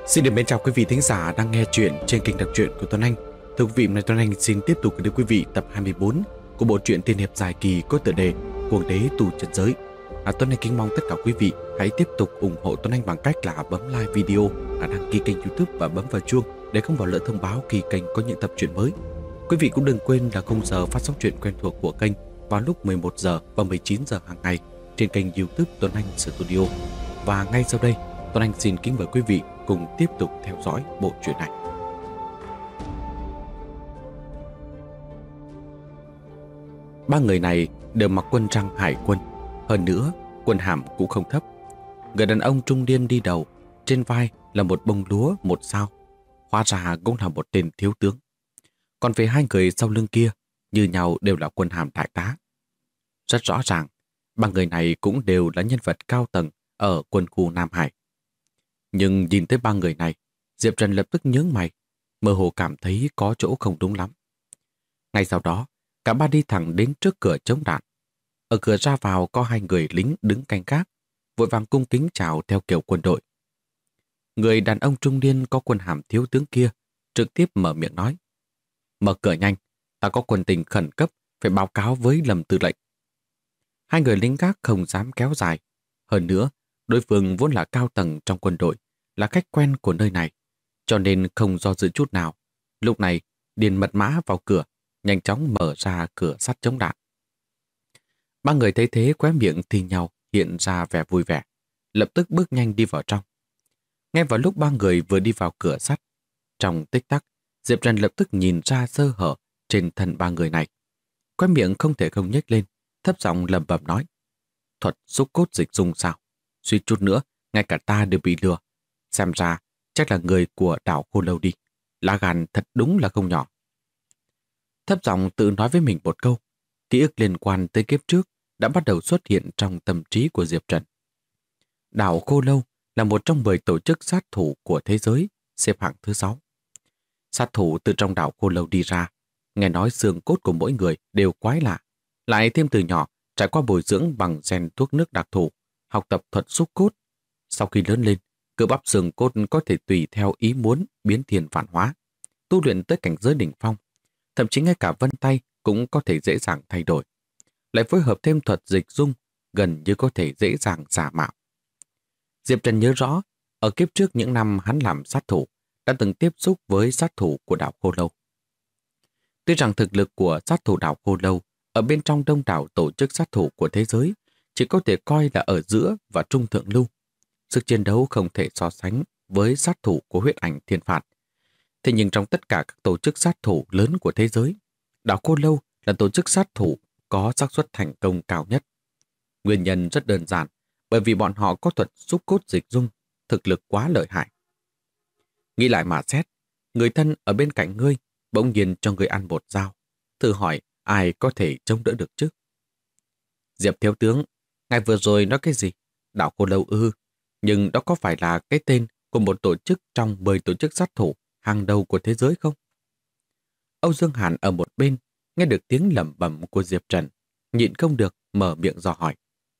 Xin được mến chào quý vị thính giả đang nghe chuyện trên kênh đọc truyện của Tuấn Anh. Thưa quý vị, hôm nay Tuấn Anh xin tiếp tục gửi đến quý vị tập 24 của bộ truyện tiên hiệp dài kỳ có tựa đề Cuồng đế tù trần giới. Tuấn Anh kính mong tất cả quý vị hãy tiếp tục ủng hộ Tuấn Anh bằng cách là bấm like video, đăng ký kênh YouTube và bấm vào chuông để không bỏ lỡ thông báo khi kênh có những tập truyện mới. Quý vị cũng đừng quên là khung giờ phát sóng truyện quen thuộc của kênh vào lúc 11 giờ và 19 giờ hàng ngày trên kênh YouTube Tuấn Anh Studio. Và ngay sau đây, Tuấn Anh xin kính mời quý vị cùng tiếp tục theo dõi bộ truyện này. Ba người này đều mặc quân trang hải quân, hơn nữa quân hàm cũng không thấp. Người đàn ông trung niên đi đầu, trên vai là một bông lúa một sao, hóa ra cũng là một tên thiếu tướng. Còn về hai người sau lưng kia, như nhau đều là quân hàm đại tá. Rất rõ ràng, ba người này cũng đều là nhân vật cao tầng ở quân khu Nam Hải. Nhưng nhìn tới ba người này, Diệp Trần lập tức nhướng mày, mơ hồ cảm thấy có chỗ không đúng lắm. Ngay sau đó, cả ba đi thẳng đến trước cửa chống đạn. Ở cửa ra vào có hai người lính đứng canh gác, vội vàng cung kính chào theo kiểu quân đội. Người đàn ông trung niên có quân hàm thiếu tướng kia trực tiếp mở miệng nói: "Mở cửa nhanh, ta có quân tình khẩn cấp phải báo cáo với Lâm tư lệnh." Hai người lính gác không dám kéo dài. Hơn nữa, đối phương vốn là cao tầng trong quân đội, là khách quen của nơi này, cho nên không do dự chút nào. Lúc này, điền mật mã vào cửa, nhanh chóng mở ra cửa sắt chống đạn. Ba người thấy thế khóe miệng thì nhau hiện ra vẻ vui vẻ, lập tức bước nhanh đi vào trong. Ngay vào lúc ba người vừa đi vào cửa sắt, trong tích tắc, Diệp Trần lập tức nhìn ra sơ hở trên thân ba người này. Khóe miệng không thể không nhếch lên, thấp giọng lẩm bẩm nói: "Thuật xúc cốt dịch dung sao? Suýt chút nữa, ngay cả ta đều bị lừa. Xem ra, chắc là người của đảo Khô Lâu đi. Lá gan thật đúng là không nhỏ." Thấp giọng tự nói với mình một câu, ký ức liên quan tới kiếp trước đã bắt đầu xuất hiện trong tâm trí của Diệp Trần. Đảo Khô Lâu là một trong 10 tổ chức sát thủ của thế giới, xếp hạng thứ 6. Sát thủ từ trong đảo Khô Lâu đi ra, nghe nói xương cốt của mỗi người đều quái lạ, lại thêm từ nhỏ trải qua bồi dưỡng bằng gen thuốc nước đặc thù, học tập thuật xúc cốt. Sau khi lớn lên, cơ bắp xương cốt có thể tùy theo ý muốn biến thiên vạn hóa, tu luyện tới cảnh giới đỉnh phong. Thậm chí ngay cả vân tay cũng có thể dễ dàng thay đổi. Lại phối hợp thêm thuật dịch dung, gần như có thể dễ dàng giả mạo. Diệp Trần nhớ rõ, ở kiếp trước những năm hắn làm sát thủ, đã từng tiếp xúc với sát thủ của đảo Khô Lâu. Tuy rằng thực lực của sát thủ đảo Khô Lâu ở bên trong đông đảo tổ chức sát thủ của thế giới chỉ có thể coi là ở giữa và trung thượng lưu. Sức chiến đấu không thể so sánh với sát thủ của huyết ảnh thiên phạt. Thế nhưng trong tất cả các tổ chức sát thủ lớn của thế giới, đảo Khô Lâu là tổ chức sát thủ có xác suất thành công cao nhất. Nguyên nhân rất đơn giản, bởi vì bọn họ có thuật xúc cốt dịch dung, thực lực quá lợi hại. Nghĩ lại mà xét, người thân ở bên cạnh ngươi bỗng nhiên cho ngươi ăn bột dao, thử hỏi ai có thể chống đỡ được chứ? Diệp thiếu tướng, ngài vừa rồi nói cái gì? Đảo Khô Lâu ư? Nhưng đó có phải là cái tên của một tổ chức trong 10 tổ chức sát thủ hàng đầu của thế giới không? Âu Dương Hàn ở một bên nghe được tiếng lẩm bẩm của Diệp Trần, nhịn không được mở miệng dò hỏi.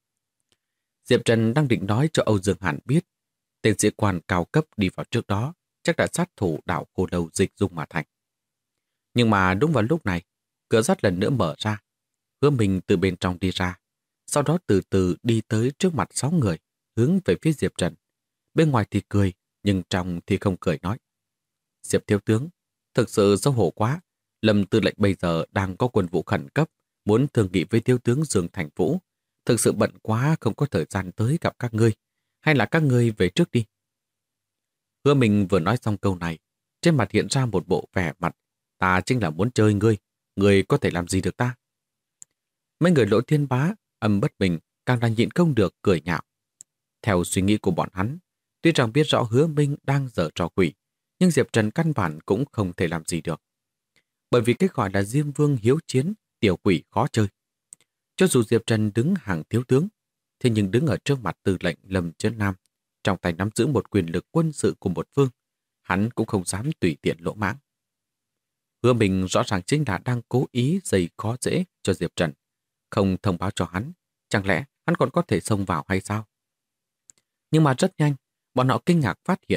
Diệp Trần đang định nói cho Âu Dương Hàn biết tên sĩ quan cao cấp đi vào trước đó chắc là sát thủ đảo Khô Lâu dịch dung mà thành. Nhưng mà đúng vào lúc này, cửa sắt lần nữa mở ra. Hứa Minh từ bên trong đi ra, sau đó từ từ đi tới trước mặt 6 người, hướng về phía Diệp Trần. Bên ngoài thì cười, nhưng trong thì không cười, nói: "Diệp thiếu tướng, thực sự xấu hổ quá. Lâm tư lệnh bây giờ đang có quân vụ khẩn cấp, muốn thương nghị với thiếu tướng Dương Thành Vũ. Thực sự bận quá không có thời gian tới gặp các ngươi. Hay là các ngươi về trước đi." Hứa Minh vừa nói xong câu này, trên mặt hiện ra một bộ vẻ mặt: "Ta chính là muốn chơi ngươi, ngươi có thể làm gì được ta?" Mấy người Lỗ Thiên Bá âm bất bình, càng là nhịn không được cười nhạo. Theo suy nghĩ của bọn hắn, tuy rằng biết rõ Hứa Minh đang giở trò quỷ, nhưng Diệp Trần căn bản cũng không thể làm gì được. Bởi vì cái gọi là Diêm Vương hiếu chiến, tiểu quỷ khó chơi. Cho dù Diệp Trần đứng hàng thiếu tướng, thế nhưng đứng ở trước mặt tư lệnh Lâm Chấn Nam, trong tay nắm giữ một quyền lực quân sự của một phương, hắn cũng không dám tùy tiện lỗ mãng. Hứa Minh rõ ràng chính là đang cố ý gây khó dễ cho Diệp Trần, không thông báo cho hắn, chẳng lẽ hắn còn có thể xông vào hay sao? Nhưng mà rất nhanh, bọn họ kinh ngạc phát hiện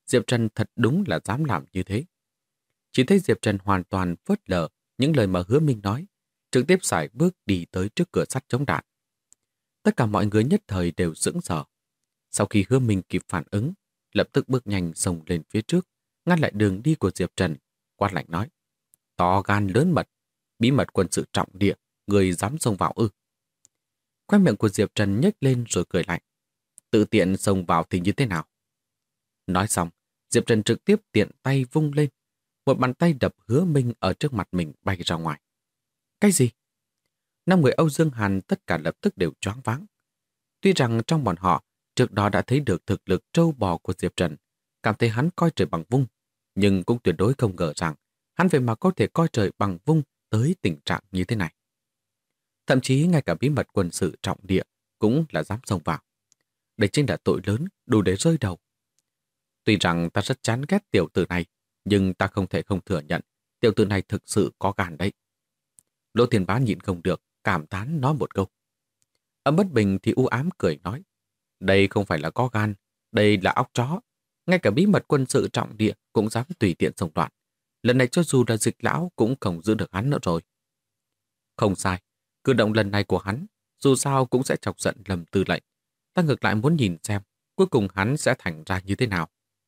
Diệp Trần thật đúng là dám làm như thế. Chỉ thấy Diệp Trần hoàn toàn phớt lờ những lời mà Hứa Minh nói, trực tiếp sải bước đi tới trước cửa sắt chống đạn. Tất cả mọi người nhất thời đều sững sờ. Sau khi Hứa Minh kịp phản ứng, lập tức bước nhanh xông lên phía trước, ngăn lại đường đi của Diệp Trần, quát lạnh nói: To gan lớn mật, bí mật quân sự trọng địa, người dám xông vào ư? Khóe miệng của Diệp Trần nhếch lên rồi cười lạnh: tự tiện xông vào thì như thế nào? Nói xong, Diệp Trần trực tiếp tiện tay vung lên, một bàn tay đập Hứa Minh ở trước mặt mình bay ra ngoài. Cái gì? Năm người Âu Dương Hàn tất cả lập tức đều choáng váng. Tuy rằng trong bọn họ trước đó đã thấy được thực lực trâu bò của Diệp Trần, cảm thấy hắn coi trời bằng vung, nhưng cũng tuyệt đối không ngờ rằng hắn vậy mà có thể coi trời bằng vung tới tình trạng như thế này. Thậm chí ngay cả bí mật quân sự trọng địa cũng là dám xông vào. Đây chính là tội lớn đủ để rơi đầu. Tuy rằng ta rất chán ghét tiểu tử này, nhưng ta không thể không thừa nhận tiểu tử này thực sự có gan đấy. Lỗ Thiên Bá nhịn không được, cảm thán nói một câu. Âm Bất Bình thì u ám cười nói: đây không phải là có gan, đây là óc chó. Ngay cả bí mật quân sự trọng địa cũng dám tùy tiện xông loạn. Lần này cho dù là Dịch lão cũng không giữ được hắn nữa rồi. Không sai, cử động lần này của hắn dù sao cũng sẽ chọc giận Lâm Tư lệnh. Ta ngược lại muốn nhìn xem cuối cùng hắn sẽ thành ra như thế nào.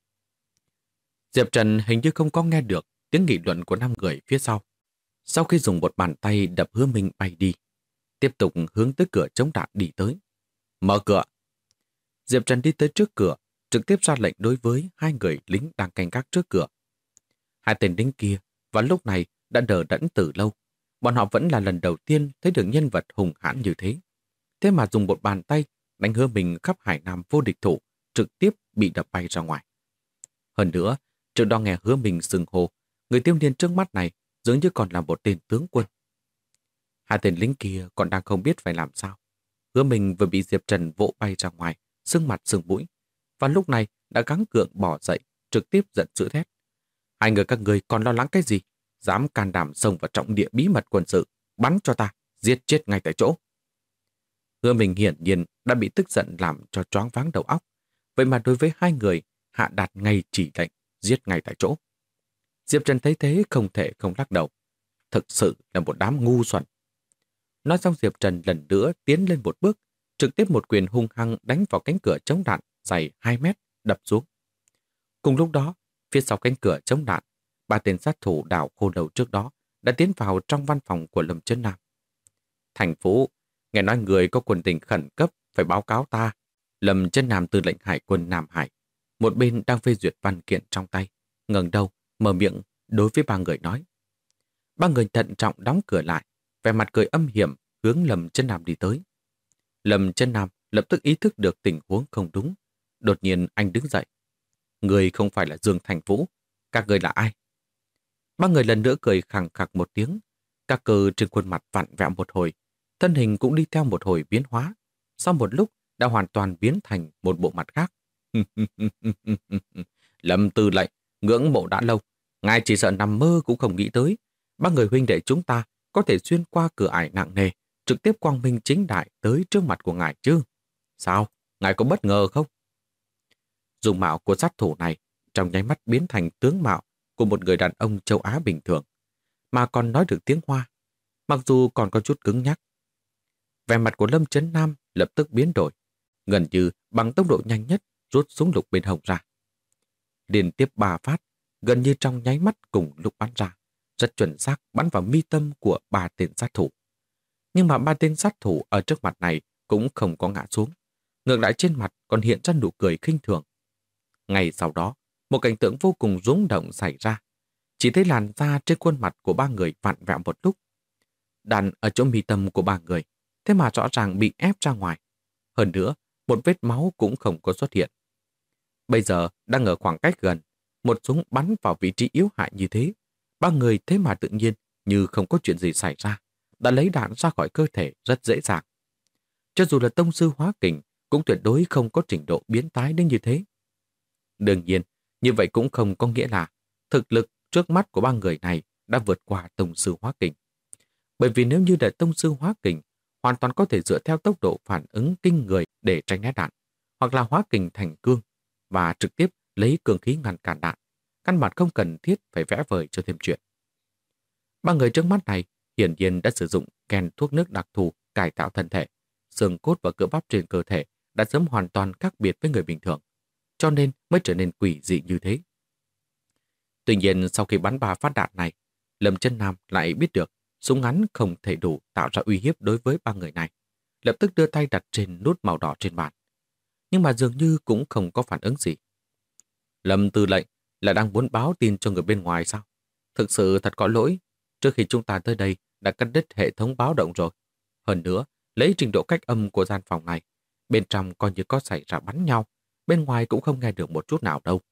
Diệp Trần hình như không có nghe được tiếng nghị luận của 5 người phía sau. Sau khi dùng một bàn tay đập Hứa Minh bay đi, tiếp tục hướng tới cửa chống đạn đi tới. Mở cửa! Diệp Trần đi tới trước cửa, trực tiếp ra lệnh đối với 2 người lính đang canh gác trước cửa. 2 tên lính kia vào lúc này đã đờ đẫn từ lâu. Bọn họ vẫn là lần đầu tiên thấy được nhân vật hùng hãn như thế. Thế mà dùng một bàn tay đánh Hứa Minh khắp Hải Nam vô địch thủ, trực tiếp bị đập bay ra ngoài. Hơn nữa, trước đó nghe Hứa Minh xưng hô, người thiếu niên trước mắt này dường như còn là một tên tướng quân. 2 tên lính kia còn đang không biết phải làm sao. Hứa Minh vừa bị Diệp Trần vỗ bay ra ngoài, sưng mặt sưng mũi, và lúc này đã gắng gượng bỏ dậy, trực tiếp giận dữ thét: 2 người các người còn lo lắng cái gì? Dám can đảm xông vào trọng địa bí mật quân sự, bắn cho ta, giết chết ngay tại chỗ. Hứa Minh hiển nhiên đã bị tức giận làm cho choáng váng đầu óc, vậy mà đối với 2 người hạ đạt ngay chỉ lệnh giết ngay tại chỗ. Diệp Trần thấy thế không thể không lắc đầu. Thực sự là một đám ngu xuẩn. Nói xong Diệp Trần lần nữa tiến lên một bước, trực tiếp một quyền hung hăng đánh vào cánh cửa chống đạn dày 2 mét, đập xuống. Cùng lúc đó, phía sau cánh cửa chống đạn, 3 tên sát thủ đảo khô đầu trước đó đã tiến vào trong văn phòng của Lâm Chấn Nam. Thành phố, nghe nói người có quân tình khẩn cấp phải báo cáo ta. Lâm Chấn Nam tư lệnh Hải quân Nam Hải, một bên đang phê duyệt văn kiện trong tay, ngẩng đầu, mở miệng đối với 3 người nói. 3 người thận trọng đóng cửa lại, vẻ mặt cười âm hiểm hướng Lâm Chấn Nam đi tới. Lâm Chấn Nam lập tức ý thức được tình huống không đúng. Đột nhiên anh đứng dậy. Người không phải là Dương Thành Vũ, các người là ai? 3 người lần nữa cười khẳng khặc một tiếng. Các cơ trên khuôn mặt vặn vẹo một hồi, thân hình cũng đi theo một hồi biến hóa. Sau một lúc đã hoàn toàn biến thành một bộ mặt khác. Lâm Tư lệnh, ngưỡng mộ đã lâu, ngài chỉ sợ nằm mơ cũng không nghĩ tới 3 người huynh đệ chúng ta có thể xuyên qua cửa ải nặng nề, trực tiếp quang minh chính đại tới trước mặt của ngài chứ. Sao? Ngài có bất ngờ không? Dung mạo của sát thủ này trong nháy mắt biến thành tướng mạo của một người đàn ông châu Á bình thường, mà còn nói được tiếng Hoa, mặc dù còn có chút cứng nhắc. Vẻ mặt của Lâm Chấn Nam lập tức biến đổi, gần như bằng tốc độ nhanh nhất rút súng lục bên hông ra. Liên tiếp 3 phát, gần như trong nháy mắt cùng lúc bắn ra, rất chuẩn xác bắn vào mi tâm của 3 tên sát thủ. Nhưng mà 3 tên sát thủ ở trước mặt này cũng không có ngã xuống, ngược lại trên mặt còn hiện ra nụ cười khinh thường. Ngay sau đó, một cảnh tượng vô cùng rung động xảy ra. Chỉ thấy làn da trên khuôn mặt của 3 người vặn vẹo một lúc. Đạn ở chỗ mi tâm của 3 người, thế mà rõ ràng bị ép ra ngoài. Hơn nữa, một vết máu cũng không có xuất hiện. Bây giờ đang ở khoảng cách gần, một súng bắn vào vị trí yếu hại như thế. 3 người thế mà tự nhiên như không có chuyện gì xảy ra, đã lấy đạn ra khỏi cơ thể rất dễ dàng. Cho dù là tông sư hóa kình, cũng tuyệt đối không có trình độ biến thái đến như thế. Đương nhiên, như vậy cũng không có nghĩa là thực lực trước mắt của 3 người này đã vượt qua tông sư hóa kình. Bởi vì nếu như là tông sư hóa kình, hoàn toàn có thể dựa theo tốc độ phản ứng kinh người để tránh né đạn, hoặc là hóa kình thành cương và trực tiếp lấy cường khí ngăn cản đạn, căn bản không cần thiết phải vẽ vời cho thêm chuyện. Ba người trước mắt này hiển nhiên đã sử dụng kèn thuốc nước đặc thù cải tạo thân thể, xương cốt và cơ bắp trên cơ thể đã sớm hoàn toàn khác biệt với người bình thường, cho nên mới trở nên quỷ dị như thế. Tuy nhiên sau khi bắn 3 phát đạn này, Lâm Chân Nam lại biết được súng ngắn không thể đủ tạo ra uy hiếp đối với ba người này, lập tức đưa tay đặt trên nút màu đỏ trên bàn. Nhưng mà dường như cũng không có phản ứng gì. Lâm Tư lệnh là đang muốn báo tin cho người bên ngoài sao? Thực sự thật có lỗi, trước khi chúng ta tới đây đã cắt đứt hệ thống báo động rồi. Hơn nữa, lấy trình độ cách âm của gian phòng này, bên trong coi như có xảy ra bắn nhau, bên ngoài cũng không nghe được một chút nào đâu.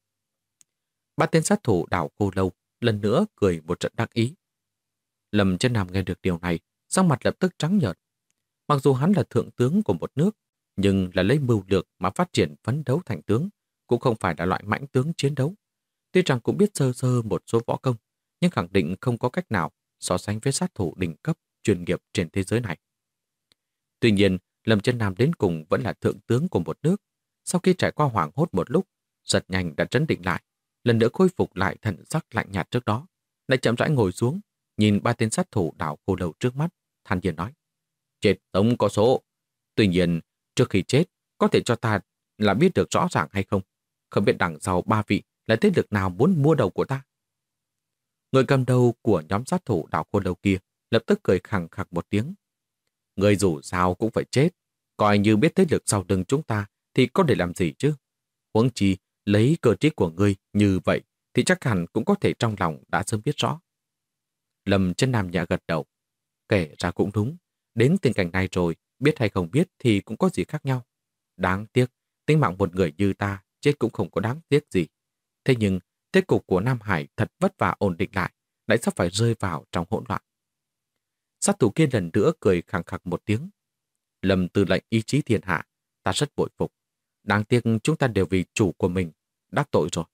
Ba tên sát thủ đảo Cô Lâu lần nữa cười một trận đắc ý. Lâm Chân Nam nghe được điều này, sắc mặt lập tức trắng nhợt. Mặc dù hắn là thượng tướng của một nước, nhưng là lấy mưu lược mà phát triển phấn đấu thành tướng, cũng không phải là loại mãnh tướng chiến đấu. Tuy rằng cũng biết sơ sơ một số võ công, nhưng khẳng định không có cách nào so sánh với sát thủ đỉnh cấp chuyên nghiệp trên thế giới này. Tuy nhiên, Lâm Chân Nam đến cùng vẫn là thượng tướng của một nước. Sau khi trải qua hoảng hốt một lúc, rất nhanh đã trấn định lại, lần nữa khôi phục lại thần sắc lạnh nhạt trước đó, lại chậm rãi ngồi xuống, nhìn ba tên sát thủ đảo Cô Lâu trước mắt, than nhiên nói: chết tống có số. Tuy nhiên, trước khi chết, có thể cho ta là biết được rõ ràng hay không? Không biết đằng sau ba vị là thế lực nào muốn mua đầu của ta? Người cầm đầu của nhóm sát thủ đảo Cô Lâu kia lập tức cười khẳng khặc một tiếng. Người dù sao cũng phải chết, coi như biết thế lực sau lưng chúng ta thì có để làm gì chứ? Huống chi, lấy cơ trí của ngươi như vậy thì chắc hẳn cũng có thể trong lòng đã sớm biết rõ. Lâm Chân Nam nhẹ gật đầu. Kể ra cũng đúng, đến tình cảnh này rồi, biết hay không biết thì cũng có gì khác nhau. Đáng tiếc, tính mạng một người như ta chết cũng không có đáng tiếc gì. Thế nhưng, thế cục của Nam Hải thật vất vả ổn định lại, lại sắp phải rơi vào trong hỗn loạn. Sát thủ kia lần nữa cười khẳng khặc một tiếng. Lâm Tư lệnh ý chí thiên hạ, ta rất bội phục. Đáng tiếc chúng ta đều vì chủ của mình đắc tội rồi.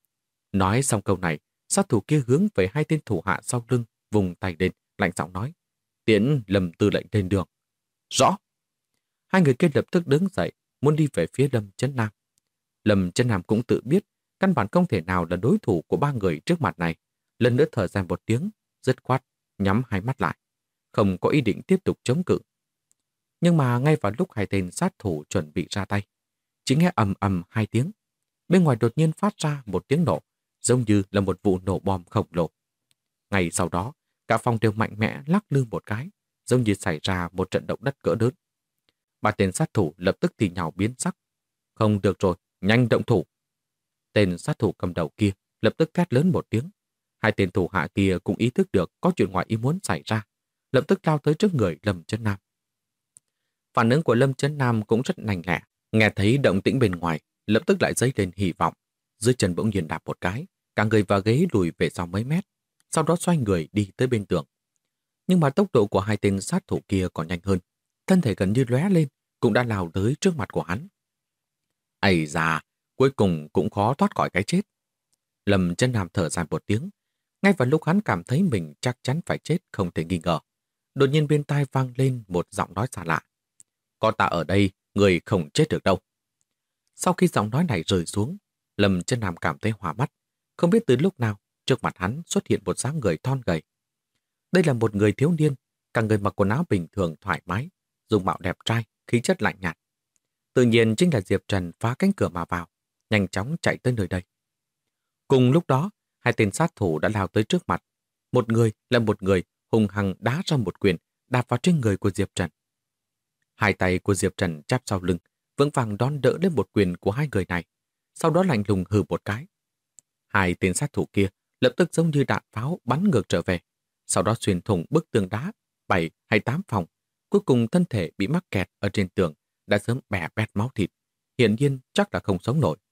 Nói xong câu này, sát thủ kia hướng về hai tên thủ hạ sau lưng, vùng tay lên, lạnh giọng nói: tiễn Lâm Tư lệnh lên đường. Rõ. Hai người kia lập tức đứng dậy, muốn đi về phía Lâm Chân Nam. Lâm Chân Nam cũng tự biết, căn bản không thể nào là đối thủ của ba người trước mặt này. Lần nữa thở dài một tiếng, dứt khoát, nhắm hai mắt lại, không có ý định tiếp tục chống cự. Nhưng mà ngay vào lúc hai tên sát thủ chuẩn bị ra tay, chỉ nghe ầm ầm hai tiếng. Bên ngoài đột nhiên phát ra một tiếng nổ, giống như là một vụ nổ bom khổng lồ. Ngay sau đó, cả phòng đều mạnh mẽ lắc lư một cái, giống như xảy ra một trận động đất cỡ lớn. Ba tên sát thủ lập tức thì nhào biến sắc. Không được rồi, nhanh động thủ. Tên sát thủ cầm đầu kia lập tức thét lớn một tiếng. Hai tên thủ hạ kia cũng ý thức được có chuyện ngoài ý muốn xảy ra, lập tức lao tới trước người Lâm Chân Nam. Phản ứng của Lâm Chân Nam cũng rất nhanh lẹ, nghe thấy động tĩnh bên ngoài, lập tức lại dấy lên hy vọng. Dưới chân bỗng nhiên đạp một cái, cả người và ghế lùi về sau mấy mét, sau đó xoay người đi tới bên tường. Nhưng mà tốc độ của hai tên sát thủ kia còn nhanh hơn, thân thể gần như lóe lên, cũng đã lao tới trước mặt của hắn. Ây da, cuối cùng cũng khó thoát khỏi cái chết. Lâm Chân Nam thở dài một tiếng, ngay vào lúc hắn cảm thấy mình chắc chắn phải chết không thể nghi ngờ. Đột nhiên bên tai vang lên một giọng nói xa lạ. Có ta ở đây, người không chết được đâu. Sau khi giọng nói này rơi xuống, Lâm Chân Nam cảm thấy hoa mắt. Không biết từ lúc nào, trước mặt hắn xuất hiện một dáng người thon gầy. Đây là một người thiếu niên, cả người mặc quần áo bình thường thoải mái, dung mạo đẹp trai, khí chất lạnh nhạt. Tự nhiên chính là Diệp Trần phá cánh cửa mà vào, nhanh chóng chạy tới nơi đây. Cùng lúc đó, hai tên sát thủ đã lao tới trước mặt. Một người là một người hùng hăng đá ra một quyền, đạp vào trên người của Diệp Trần. Hai tay của Diệp Trần chắp sau lưng, vững vàng đón đỡ lên một quyền của hai người này, sau đó lạnh lùng hừ một cái. Hai tên sát thủ kia lập tức giống như đạn pháo bắn ngược trở về, sau đó xuyên thủng bức tường đá 7 hay 8 phòng, cuối cùng thân thể bị mắc kẹt ở trên tường, đã sớm bẻ bét máu thịt, hiển nhiên chắc là không sống nổi.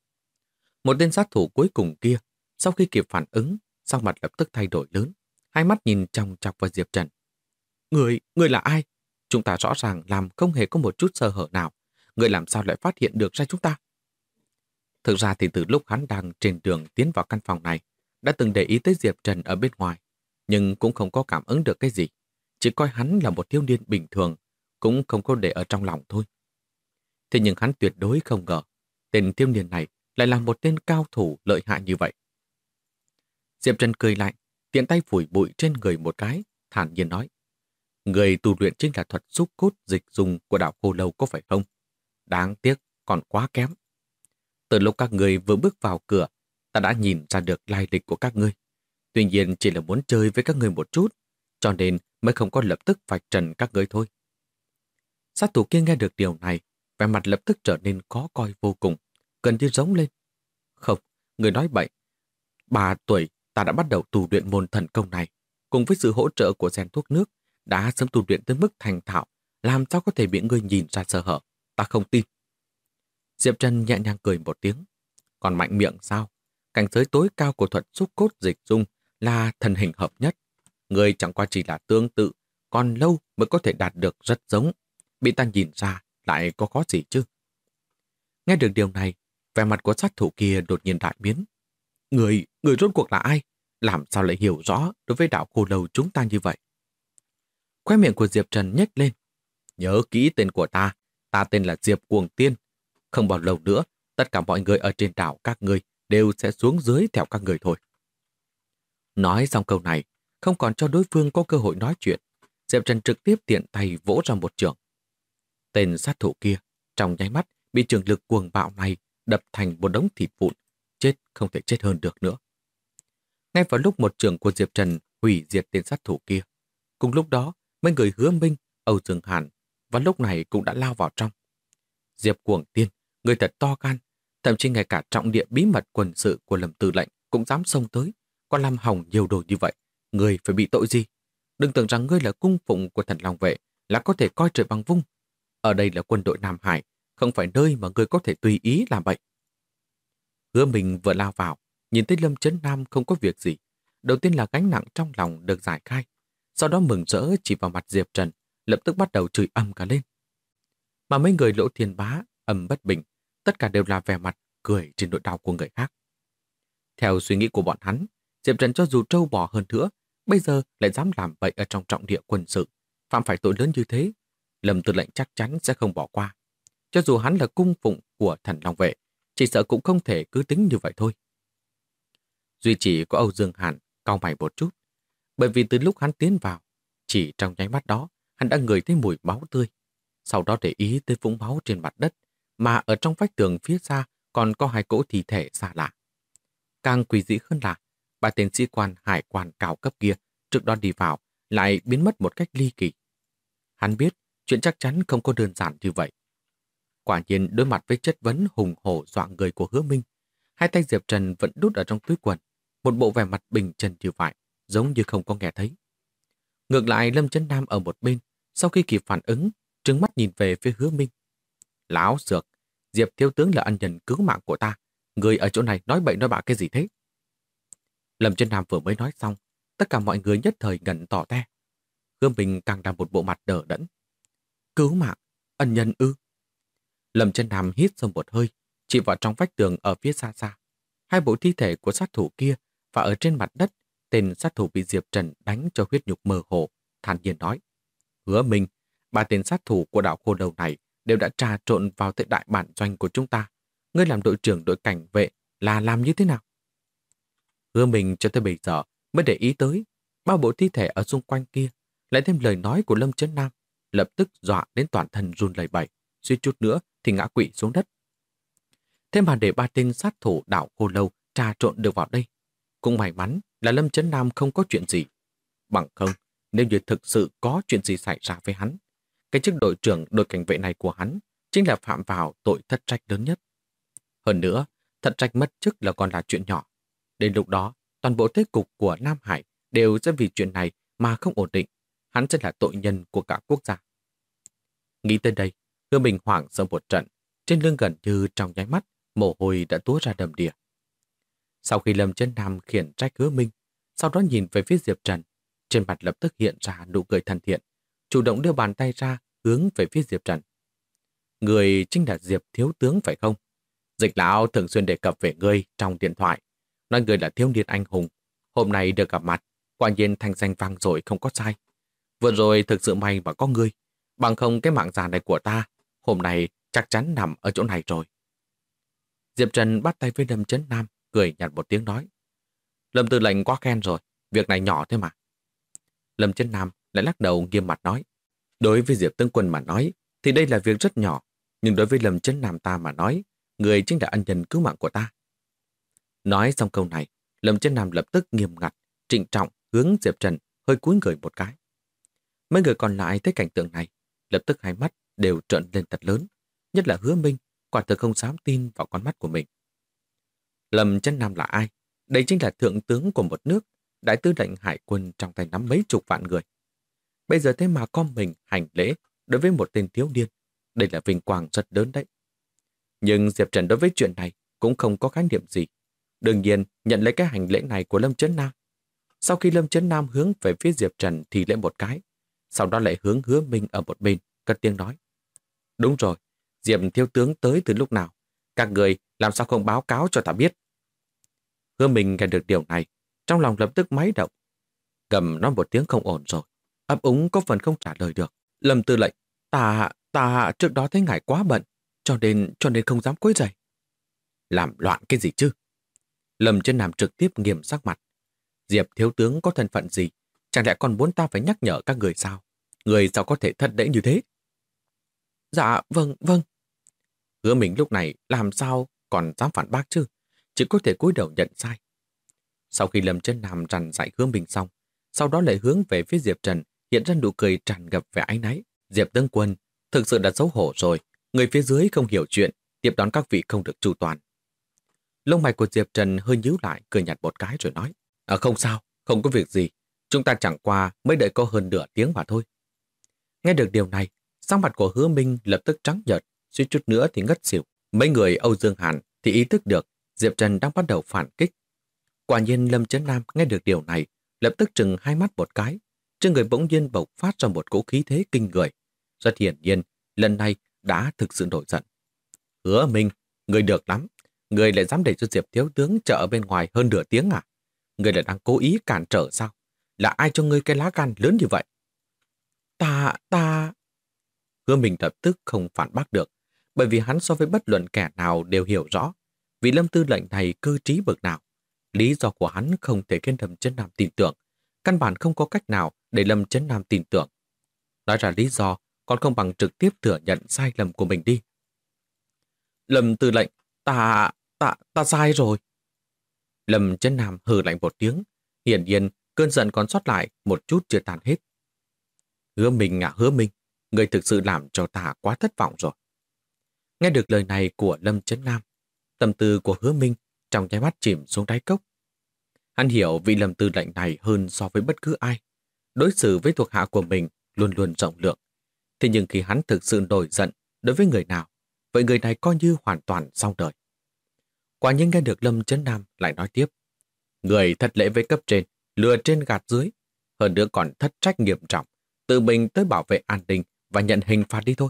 Một tên sát thủ cuối cùng kia, sau khi kịp phản ứng, sắc mặt lập tức thay đổi lớn, hai mắt nhìn chòng chọc vào Diệp Trần. Người là ai? Chúng ta rõ ràng làm không hề có một chút sơ hở nào, người làm sao lại phát hiện được ra chúng ta? Thực ra thì từ lúc hắn đang trên đường tiến vào căn phòng này, đã từng để ý tới Diệp Trần ở bên ngoài, nhưng cũng không có cảm ứng được cái gì. Chỉ coi hắn là một thiếu niên bình thường, cũng không có để ở trong lòng thôi. Thế nhưng hắn tuyệt đối không ngờ, tên thiếu niên này lại là một tên cao thủ lợi hại như vậy. Diệp Trần cười lạnh, tiện tay phủi bụi trên người một cái, thản nhiên nói. Người tu luyện chính là thuật xúc cốt dịch dùng của đạo Khô Lâu có phải không? Đáng tiếc, còn quá kém. Từ lúc các người vừa bước vào cửa, ta đã nhìn ra được lai lịch của các ngươi. Tuy nhiên chỉ là muốn chơi với các ngươi một chút, cho nên mới không có lập tức vạch trần các ngươi thôi. Sát thủ kia nghe được điều này, vẻ mặt lập tức trở nên khó coi vô cùng, gần như giống lên. Không, người nói bậy. 3 tuổi ta đã bắt đầu tu luyện môn thần công này, cùng với sự hỗ trợ của rèn thuốc nước, đã sớm tu luyện tới mức thành thạo, làm sao có thể bị ngươi nhìn ra sơ hở, ta không tin. Diệp Trần nhẹ nhàng cười một tiếng. Còn mạnh miệng sao? Cảnh giới tối cao của thuật xúc cốt dịch dung là thần hình hợp nhất. Người chẳng qua chỉ là tương tự, còn lâu mới có thể đạt được rất giống. Bị ta nhìn ra lại có khó gì chứ? Nghe được điều này, vẻ mặt của sát thủ kia đột nhiên đại biến. Người rốt cuộc là ai? Làm sao lại hiểu rõ đối với đạo Khô Lâu chúng ta như vậy? Khóe miệng của Diệp Trần nhếch lên. Nhớ kỹ tên của ta tên là Diệp Cuồng Tiên. Không bao lâu nữa, tất cả mọi người ở trên đảo các ngươi đều sẽ xuống dưới theo các người thôi. Nói xong câu này, không còn cho đối phương có cơ hội nói chuyện, Diệp Trần trực tiếp tiện tay vỗ ra một chưởng. Tên sát thủ kia, trong nháy mắt, bị trường lực cuồng bạo này đập thành một đống thịt vụn, chết không thể chết hơn được nữa. Ngay vào lúc một chưởng của Diệp Trần hủy diệt tên sát thủ kia, cùng lúc đó, mấy người Hứa Minh, Âu Dương Hàn và lúc này cũng đã lao vào trong. Diệp Cuồng Tiên, người thật to gan, thậm chí ngay cả trọng địa bí mật quân sự của Lâm Tư lệnh cũng dám xông tới, còn làm hỏng nhiều đồ như vậy, người phải bị tội gì? Đừng tưởng rằng ngươi là cung phụng của Thần Long Vệ là có thể coi trời bằng vung. Ở đây là quân đội Nam Hải, không phải nơi mà ngươi có thể tùy ý làm bậy. Hứa Minh vừa lao vào, nhìn thấy Lâm Chấn Nam không có việc gì. Đầu tiên là gánh nặng trong lòng được giải khai, sau đó mừng rỡ chỉ vào mặt Diệp Trần, lập tức bắt đầu chửi ầm cả lên. Mà mấy người Lỗ Thiên Bá ầm bất bình, tất cả đều là vẻ mặt cười trên nỗi đau của người khác. Theo suy nghĩ của bọn hắn, Diệp Trần cho dù trâu bò hơn nữa, bây giờ lại dám làm bậy ở trong trọng địa quân sự, phạm phải tội lớn như thế, Lâm Tư lệnh chắc chắn sẽ không bỏ qua. Cho dù hắn là cung phụng của Thần Long Vệ, chỉ sợ cũng không thể cứ tính như vậy thôi. Duy chỉ có Âu Dương Hàn cau mày một chút, bởi vì từ lúc hắn tiến vào, chỉ trong nháy mắt đó, hắn đã ngửi thấy mùi máu tươi. Sau đó để ý tới vũng máu trên mặt đất, mà ở trong vách tường phía xa còn có 2 cỗ thi thể xa lạ. Càng quỷ dị hơn là, 3 tên sĩ quan hải quan cao cấp kia trước đó đi vào lại biến mất một cách ly kỳ. Hắn biết chuyện chắc chắn không có đơn giản như vậy. Quả nhiên đối mặt với chất vấn hùng hổ dọa người của Hứa Minh, 2 tay Diệp Trần vẫn đút ở trong túi quần, một bộ vẻ mặt bình chân như vậy, giống như không có nghe thấy. Ngược lại Lâm Chấn Nam ở một bên, sau khi kịp phản ứng, trừng mắt nhìn về phía Hứa Minh. Láo xược, Diệp thiếu tướng là ân nhân cứu mạng của ta, người ở chỗ này nói bậy nói bạ cái gì thế? Lâm Chấn Nam vừa mới nói xong, tất cả mọi người nhất thời ngẩn tỏ te. Hứa Minh càng làm một bộ mặt đờ đẫn. Cứu mạng, ân nhân ư? Lâm Chấn Nam hít sâu một hơi, chỉ vào trong vách tường ở phía xa xa. 2 bộ thi thể của sát thủ kia và ở trên mặt đất, tên sát thủ bị Diệp Trần đánh cho huyết nhục mơ hồ, thản nhiên nói. Hứa Minh, 3 tên sát thủ của đạo Khô Lâu này đều đã trà trộn vào tại đại bản doanh của chúng ta. Ngươi làm đội trưởng đội cảnh vệ là làm như thế nào? Hứa Minh cho tới bây giờ mới để ý tới 3 bộ thi thể ở xung quanh kia, lại thêm lời nói của Lâm Chấn Nam, lập tức dọa đến toàn thân run lẩy bẩy, suýt chút nữa thì ngã quỵ xuống đất. Thế mà để 3 tên sát thủ đạo Khô Lâu trà trộn được vào đây, cũng may mắn là Lâm Chấn Nam không có chuyện gì. Bằng không, nếu như thực sự có chuyện gì xảy ra với hắn, cái chức đội trưởng đội cảnh vệ này của hắn chính là phạm vào tội thất trách lớn nhất. Hơn nữa, thất trách mất chức là còn là chuyện nhỏ. Đến lúc đó, toàn bộ thế cục của Nam Hải đều sẽ vì chuyện này mà không ổn định. Hắn sẽ là tội nhân của cả quốc gia. Nghĩ tới đây, Hứa Minh hoảng sợ một trận, trên lưng gần như trong nháy mắt, mồ hôi đã túa ra đầm đìa. Sau khi Lâm Chấn Nam khiển trách Hứa Minh, sau đó nhìn về phía Diệp Trần, trên mặt lập tức hiện ra nụ cười thân thiện, chủ động đưa bàn tay ra hướng về phía Diệp Trần. Người chính là Diệp thiếu tướng phải không? Dịch lão thường xuyên đề cập về ngươi trong điện thoại, nói ngươi là thiếu niên anh hùng. Hôm nay được gặp mặt, quả nhiên thanh danh vang dội không có sai. Vừa rồi thực sự may mà có ngươi, bằng không cái mạng già này của ta, hôm nay chắc chắn nằm ở chỗ này rồi. Diệp Trần bắt tay với Lâm Chấn Nam, cười nhạt một tiếng nói. Lâm tư lệnh quá khen rồi, việc này nhỏ thế mà. Lâm Chấn Nam lại lắc đầu nghiêm mặt nói. Đối với Diệp tướng quân mà nói, thì đây là việc rất nhỏ, nhưng đối với Lâm Chấn Nam ta mà nói, người chính là ân nhân cứu mạng của ta. Nói xong câu này, Lâm Chấn Nam lập tức nghiêm ngặt, trịnh trọng hướng Diệp Trần hơi cúi người một cái. Mấy người còn lại thấy cảnh tượng này, lập tức hai mắt đều trợn lên thật lớn, nhất là Hứa Minh, quả thực không dám tin vào con mắt của mình. Lâm Chấn Nam là ai? Đây chính là thượng tướng của một nước, đại tư lệnh hải quân trong tay nắm mấy chục vạn người. Bây giờ thế mà con mình hành lễ đối với một tên thiếu niên, đây là vinh quang rất lớn đấy. Nhưng Diệp Trần đối với chuyện này cũng không có khái niệm gì. Đương nhiên nhận lấy cái hành lễ này của Lâm Chấn Nam. Sau khi Lâm Chấn Nam hướng về phía Diệp Trần thì lễ một cái, sau đó lại hướng Hứa Minh ở một bên, cất tiếng nói. Đúng rồi, Diệp thiếu tướng tới từ lúc nào? Các người làm sao không báo cáo cho ta biết? Hứa Minh nghe được điều này, trong lòng lập tức máy động. Cầm nói một tiếng không ổn rồi, ấp úng có phần không trả lời được. Lâm tư lệnh, ta trước đó thấy ngài quá bận, cho nên không dám quấy rầy. Làm loạn cái gì chứ? Lâm Chấn Nam trực tiếp nghiêm sắc mặt. Diệp thiếu tướng có thân phận gì? Chẳng lẽ còn muốn ta phải nhắc nhở các người sao? Người sao có thể thất lễ như thế? Dạ, vâng. Hứa Minh lúc này làm sao còn dám phản bác chứ? Chỉ có thể cúi đầu nhận sai. Sau khi Lâm Chấn Nam rằn dạy Hứa Minh xong, sau đó lại hướng về phía Diệp Trần, hiện ra nụ cười tràn ngập vẻ áy náy. Diệp tướng quân, thực sự đã xấu hổ rồi. Người phía dưới không hiểu chuyện, tiếp đón các vị không được chu toàn. Lông mày của Diệp Trần hơi nhíu lại, cười nhạt một cái rồi nói. Không sao, không có việc gì. Chúng ta chẳng qua mới đợi có hơn nửa tiếng mà thôi. Nghe được điều này, sắc mặt của Hứa Minh lập tức trắng nhợt, suýt chút nữa thì ngất xỉu. Mấy người Âu Dương Hàn thì ý thức được Diệp Trần đang bắt đầu phản kích. Quả nhiên Lâm Chấn Nam nghe được điều này, lập tức trừng hai mắt một cái, trên người bỗng nhiên bộc phát ra một cỗ khí thế kinh người. Rất hiển nhiên, lần này đã thực sự nổi giận. Hứa Minh, người được lắm. Người lại dám để cho Diệp thiếu tướng chờ ở bên ngoài hơn nửa tiếng à? Người lại đang cố ý cản trở sao? Là ai cho ngươi cái lá gan lớn như vậy? Ta... Hứa Minh lập tức không phản bác được, bởi vì hắn so với bất luận kẻ nào đều hiểu rõ vị Lâm tư lệnh này cơ trí bậc nào. Lý do của hắn không thể khiến Lâm Chấn Nam tin tưởng, căn bản không có cách nào để Lâm Chấn Nam tin tưởng. Nói ra lý do còn không bằng trực tiếp thừa nhận sai lầm của mình đi. Lâm tư lệnh, ta sai rồi. Lâm Chấn Nam hừ lạnh một tiếng, hiển nhiên cơn giận còn sót lại một chút chưa tàn hết. Hứa Minh, người thực sự làm cho ta quá thất vọng rồi. Nghe được lời này của Lâm Chấn Nam, tâm tư của Hứa Minh trong nháy mắt chìm xuống đáy cốc. Hắn hiểu vị Lâm tư lệnh này hơn so với bất cứ ai. Đối xử với thuộc hạ của mình luôn luôn rộng lượng. Thế nhưng khi hắn thực sự nổi giận đối với người nào, vậy người này coi như hoàn toàn xong đời. Quả nhiên nghe được Lâm Chấn Nam lại nói tiếp. Người thất lễ với cấp trên, lừa trên gạt dưới, hơn nữa còn thất trách nghiêm trọng, tự mình tới bảo vệ an ninh và nhận hình phạt đi thôi.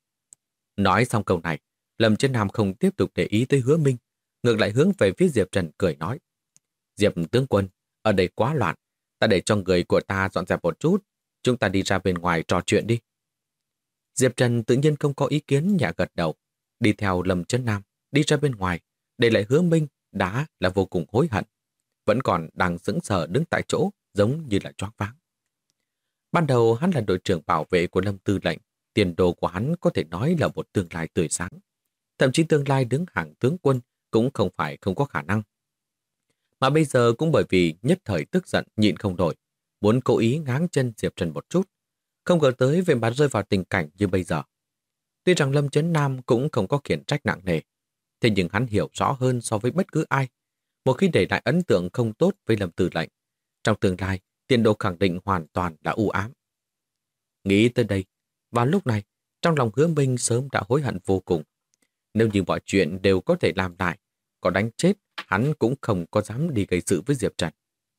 Nói xong câu này, Lâm Chấn Nam không tiếp tục để ý tới Hứa Minh, ngược lại hướng về phía Diệp Trần cười nói. Diệp tướng quân, ở đây quá loạn, ta để cho người của ta dọn dẹp một chút, chúng ta đi ra bên ngoài trò chuyện đi. Diệp Trần tự nhiên không có ý kiến, nhẹ gật đầu, đi theo Lâm Chấn Nam, đi ra bên ngoài, để lại Hứa Minh đã là vô cùng hối hận, vẫn còn đang sững sờ đứng tại chỗ giống như là choáng váng. Ban đầu hắn là đội trưởng bảo vệ của Lâm tư lệnh, tiền đồ của hắn có thể nói là một tương lai tươi sáng. Thậm chí tương lai đứng hàng tướng quân cũng không phải không có khả năng. Mà bây giờ cũng bởi vì nhất thời tức giận nhịn không nổi, muốn cố ý ngáng chân Diệp Trần một chút, không ngờ tới về mà rơi vào tình cảnh như bây giờ. Tuy rằng Lâm Chấn Nam cũng không có khiển trách nặng nề, thế nhưng hắn hiểu rõ hơn so với bất cứ ai. Một khi để lại ấn tượng không tốt với Lâm tư lệnh, trong tương lai, tiền đồ khẳng định hoàn toàn là u ám. Nghĩ tới đây, vào lúc này, trong lòng Hứa Minh sớm đã hối hận vô cùng. Nếu như mọi chuyện đều có thể làm lại, có đánh chết, hắn cũng không có dám đi gây sự với Diệp Trần.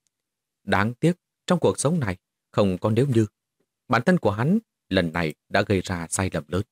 Đáng tiếc, trong cuộc sống này, không có nếu như. Bản thân của hắn lần này đã gây ra sai lầm lớn.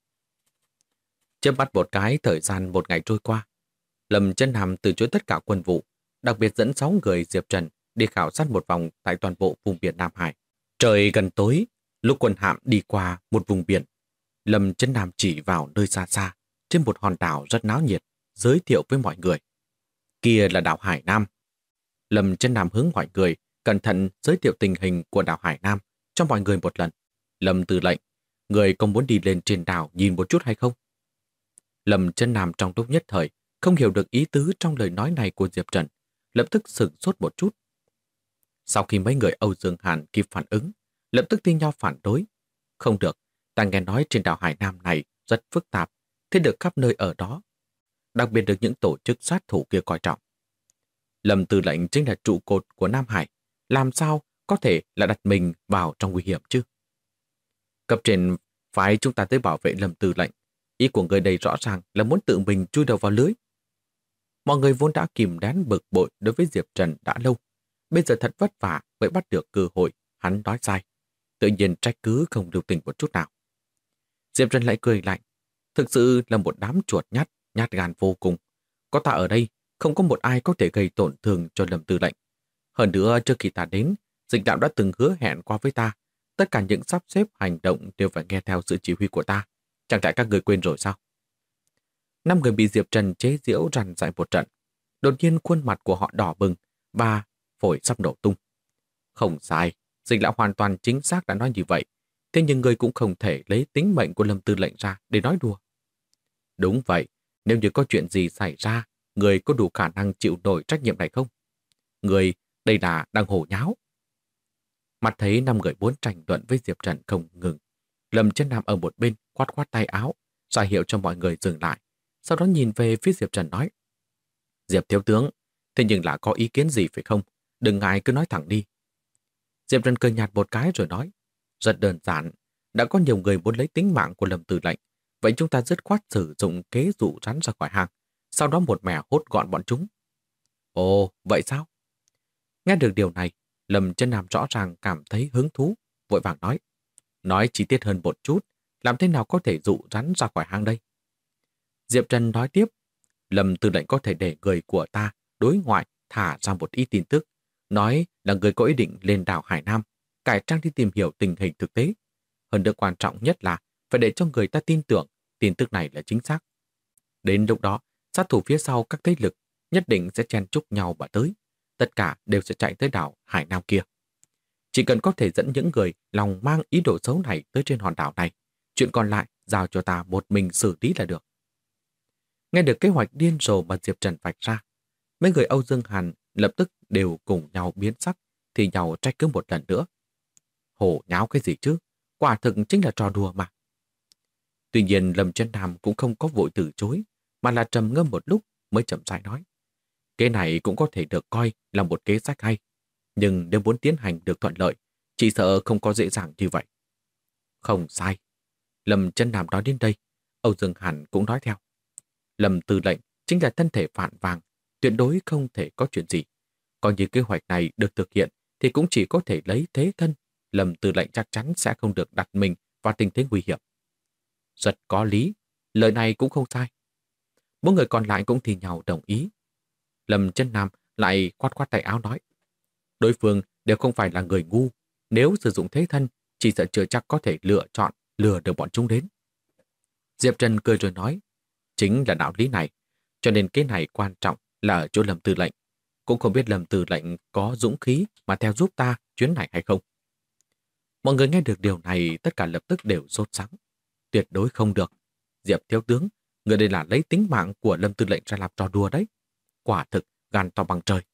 Chớp mắt một cái, thời gian một ngày trôi qua. Lâm Chấn Nam từ chối tất cả quân vụ, đặc biệt dẫn 6 người Diệp Trần đi khảo sát một vòng tại toàn bộ vùng biển Nam Hải. Trời gần tối, lúc quân hạm đi qua một vùng biển, Lâm Chấn Nam chỉ vào nơi xa xa, trên một hòn đảo rất náo nhiệt, giới thiệu với mọi người. Kia là đảo Hải Nam. Lâm Chân Nam hướng mọi người cẩn thận giới thiệu tình hình của đảo Hải Nam cho mọi người một lần. Lâm Tư lệnh, người có muốn đi lên trên đảo nhìn một chút hay không? Lâm Chân Nam trong lúc nhất thời không hiểu được ý tứ trong lời nói này của Diệp Trần, lập tức sửng sốt một chút. Sau khi mấy người Âu Dương Hàn kịp phản ứng, lập tức thi nhau phản đối. Không được, ta nghe nói trên đảo Hải Nam này rất phức tạp, thế được khắp nơi ở đó. Đặc biệt được những tổ chức sát thủ kia coi trọng. Lâm Tư lệnh chính là trụ cột của Nam Hải, làm sao có thể là đặt mình vào trong nguy hiểm chứ? Cấp trên phái chúng ta tới bảo vệ Lâm Tư lệnh. Ý của người đây rõ ràng là muốn tự mình chui đầu vào lưới. Mọi người vốn đã kìm nén bực bội đối với Diệp Trần đã lâu. Bây giờ thật vất vả mới bắt được cơ hội, hắn nói sai. Tự nhiên trách cứ không lưu tình một chút nào. Diệp Trần lại cười lạnh. Thực sự là một đám chuột nhát, nhát gan vô cùng. Có ta ở đây, không có một ai có thể gây tổn thương cho Lâm Tư lệnh. Hơn nữa, trước khi ta đến, Dịch đạo đã từng hứa hẹn qua với ta. Tất cả những sắp xếp hành động đều phải nghe theo sự chỉ huy của ta. Chẳng lẽ các người quên rồi sao? 5 người bị Diệp Trần chế giễu rằn rại một trận. Đột nhiên khuôn mặt của họ đỏ bừng và phổi sắp nổ tung. Không sai, Dịch lão hoàn toàn chính xác đã nói như vậy. Thế nhưng người cũng không thể lấy tính mệnh của Lâm Tư lệnh ra để nói đùa. Đúng vậy, nếu như có chuyện gì xảy ra, người có đủ khả năng chịu nổi trách nhiệm này không? Người, đây là đang hổ nháo. Mặt thấy 5 người muốn tranh luận với Diệp Trần không ngừng. Lâm Chân Nam ở một bên khoát khoát tay áo, ra hiệu cho mọi người dừng lại. Sau đó nhìn về phía Diệp Trần nói: Diệp thiếu tướng, thế nhưng là có ý kiến gì phải không? Đừng ngại cứ nói thẳng đi. Diệp Trần cười nhạt một cái rồi nói: Rất đơn giản, đã có nhiều người muốn lấy tính mạng của Lâm Tư lệnh, vậy chúng ta dứt khoát sử dụng kế dụ rắn ra khỏi hang, sau đó một mẻ hốt gọn bọn chúng. Ồ, vậy sao? Nghe được điều này, Lâm Chân Nam rõ ràng cảm thấy hứng thú, vội vàng nói chi tiết hơn một chút, làm thế nào có thể dụ rắn ra khỏi hang đây? Diệp Trần nói tiếp: Lâm Tư lệnh có thể để người của ta đối ngoại thả ra một ít tin tức, nói là người có ý định lên đảo Hải Nam, cải trang đi tìm hiểu tình hình thực tế. Hơn nữa quan trọng nhất là phải để cho người ta tin tưởng tin tức này là chính xác. Đến lúc đó, sát thủ phía sau các thế lực nhất định sẽ chen chúc nhau mà tới. Tất cả đều sẽ chạy tới đảo Hải Nam kia. Chỉ cần có thể dẫn những người lòng mang ý đồ xấu này tới trên hòn đảo này, chuyện còn lại giao cho ta một mình xử lý là được. Nghe được kế hoạch điên rồ mà Diệp Trần vạch ra, mấy người Âu Dương Hàn lập tức đều cùng nhau biến sắc, thì nhau trách cứ một lần nữa. Hổ nháo cái gì chứ? Quả thực chính là trò đùa mà. Tuy nhiên Lâm Chân Nam cũng không có vội từ chối, mà là trầm ngâm một lúc mới chậm rãi nói: Kế này cũng có thể được coi là một kế sách hay, nhưng nếu muốn tiến hành được thuận lợi, chỉ sợ không có dễ dàng như vậy. Không sai. Lâm Chân Nam nói đến đây, Âu Dương Hàn cũng nói theo. Lâm Tư lệnh chính là thân thể phản vàng, tuyệt đối không thể có chuyện gì. Còn như kế hoạch này được thực hiện thì cũng chỉ có thể lấy thế thân. Lâm Tư lệnh chắc chắn sẽ không được đặt mình vào tình thế nguy hiểm. Rất có lý, lời này cũng không sai. 4 người còn lại cũng thì nhau đồng ý. Lâm Chân Nam lại khoát khoát tay áo nói: Đối phương đều không phải là người ngu, nếu sử dụng thế thân, chỉ sợ chưa chắc có thể lựa chọn lừa được bọn chúng đến. Diệp Trần cười rồi nói: Chính là đạo lý này, cho nên cái này quan trọng là ở chỗ Lâm Tư lệnh. Cũng không biết Lâm Tư lệnh có dũng khí mà theo giúp ta chuyến này hay không. Mọi người nghe được điều này tất cả lập tức đều sốt sắng. Tuyệt đối không được. Diệp thiếu tướng, người đây là lấy tính mạng của Lâm Tư lệnh ra làm trò đùa đấy. Quả thực gan to bằng trời.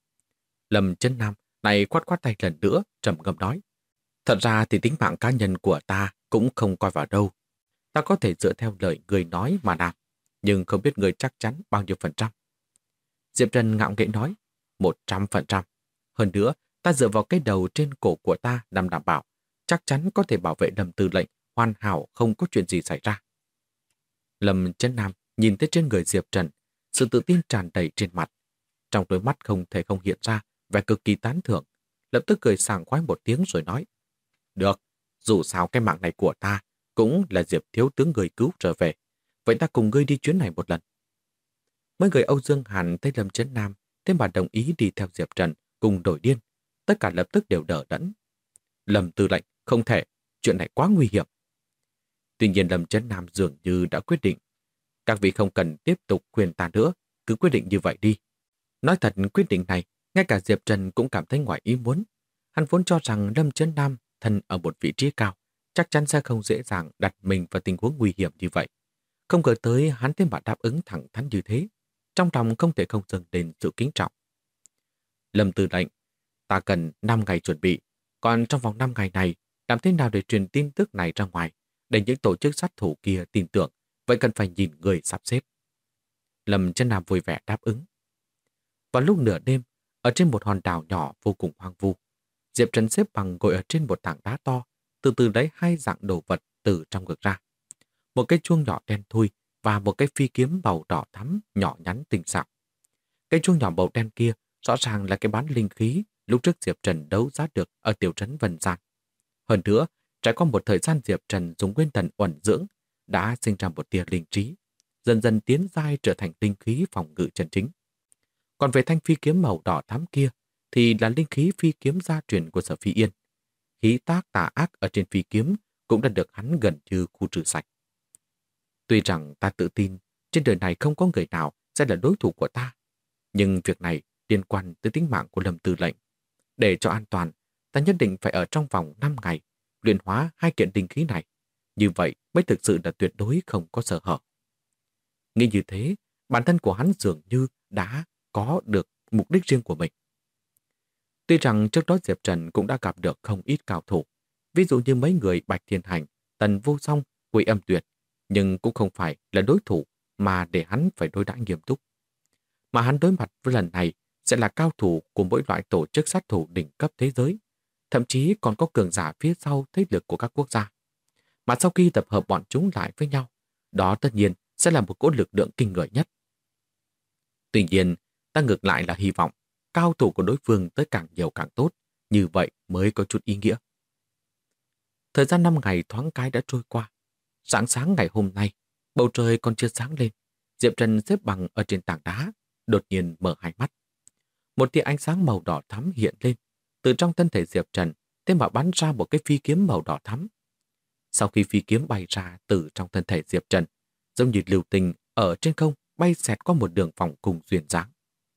Lâm Chân Nam này khoát khoát tay lần nữa, trầm ngâm nói: Thật ra thì tính mạng cá nhân của ta cũng không coi vào đâu. Ta có thể dựa theo lời người nói mà làm, nhưng không biết người chắc chắn bao nhiêu %. Diệp Trần ngạo nghễ nói: 100%. Hơn nữa, ta dựa vào cái đầu trên cổ của ta nằm đảm bảo, chắc chắn có thể bảo vệ Lâm Tư lệnh hoàn hảo, không có chuyện gì xảy ra. Lâm Chân Nam nhìn tới trên người Diệp Trần, sự tự tin tràn đầy trên mặt. Trong đôi mắt không thể không hiện ra vẻ cực kỳ tán thưởng, lập tức cười sảng khoái một tiếng rồi nói: Được, dù sao cái mạng này của ta cũng là Diệp thiếu tướng người cứu trở về, vậy ta cùng ngươi đi chuyến này một lần. Mấy người Âu Dương Hàn thấy Lâm Chấn Nam thế mà đồng ý đi theo Diệp Trần cùng đổi điên, tất cả lập tức đều đỡ đẫn. Lâm tư lệnh, không thể, chuyện này quá nguy hiểm. Tuy nhiên Lâm Chấn Nam dường như đã quyết định. Các vị không cần tiếp tục khuyên ta nữa, cứ quyết định như vậy đi. Nói thật, quyết định này, ngay cả Diệp Trần cũng cảm thấy ngoài ý muốn. Hắn vốn cho rằng Lâm Chấn Nam thân ở một vị trí cao, chắc chắn sẽ không dễ dàng đặt mình vào tình huống nguy hiểm như vậy. Không ngờ tới hắn thế mà đáp ứng thẳng thắn như thế. Trong lòng không thể không dâng lên sự kính trọng. Lâm Tư lệnh, ta cần 5 ngày chuẩn bị. Còn trong vòng 5 ngày này, làm thế nào để truyền tin tức này ra ngoài, để những tổ chức sát thủ kia tin tưởng, vậy cần phải nhìn người sắp xếp. Lâm Chấn Nam vui vẻ đáp ứng. Vào lúc nửa đêm, ở trên một hòn đảo nhỏ vô cùng hoang vu, Diệp Trần xếp bằng ngồi ở trên một tảng đá to, từ từ lấy 2 dạng đồ vật từ trong ngực ra. Một cái chuông nhỏ đen thui và một cái phi kiếm màu đỏ thắm nhỏ nhắn tinh xảo. Cái chuông nhỏ màu đen kia rõ ràng là cái bán linh khí lúc trước Diệp Trần đấu giá được ở tiểu trấn Vân Gian. Hơn nữa, trải qua một thời gian Diệp Trần dùng nguyên thần uẩn dưỡng, đã sinh ra một tia linh trí, dần dần tiến giai trở thành linh khí phòng ngự chân chính. Còn về thanh phi kiếm màu đỏ thắm kia, thì là linh khí phi kiếm gia truyền của Sở Phi Yên. Khí tác tà ác ở trên phi kiếm cũng đã được hắn gần như khu trừ sạch. Tuy rằng ta tự tin trên đời này không có người nào sẽ là đối thủ của ta, nhưng việc này liên quan tới tính mạng của Lâm Tư lệnh. Để cho an toàn, ta nhất định phải ở trong vòng 5 ngày luyện hóa 2 kiện linh khí này. Như vậy mới thực sự là tuyệt đối không có sơ hở. Nghĩ như thế, bản thân của hắn dường như đã có được mục đích riêng của mình. Tuy rằng trước đó Diệp Trần cũng đã gặp được không ít cao thủ, ví dụ như mấy người Bạch Thiên Hành, Tần Vô Song, Quỷ Âm Tuyệt, nhưng cũng không phải là đối thủ mà để hắn phải đối đãi nghiêm túc. Mà hắn đối mặt với lần này sẽ là cao thủ của mỗi loại tổ chức sát thủ đỉnh cấp thế giới, thậm chí còn có cường giả phía sau thế lực của các quốc gia. Mà sau khi tập hợp bọn chúng lại với nhau, đó tất nhiên sẽ là một cỗ lực lượng kinh người nhất. Tuy nhiên, ta ngược lại là hy vọng cao thủ của đối phương tới càng nhiều càng tốt, như vậy mới có chút ý nghĩa. Thời gian 5 ngày thoáng cái đã trôi qua. Sáng sáng ngày hôm nay, bầu trời còn chưa sáng lên. Diệp Trần xếp bằng ở trên tảng đá, đột nhiên mở hai mắt. Một tia ánh sáng màu đỏ thắm hiện lên. Từ trong thân thể Diệp Trần, thế mà bắn ra một cái phi kiếm màu đỏ thắm. Sau khi phi kiếm bay ra từ trong thân thể Diệp Trần, giống như lưu tình ở trên không bay xẹt qua một đường vòng cùng duyên dáng.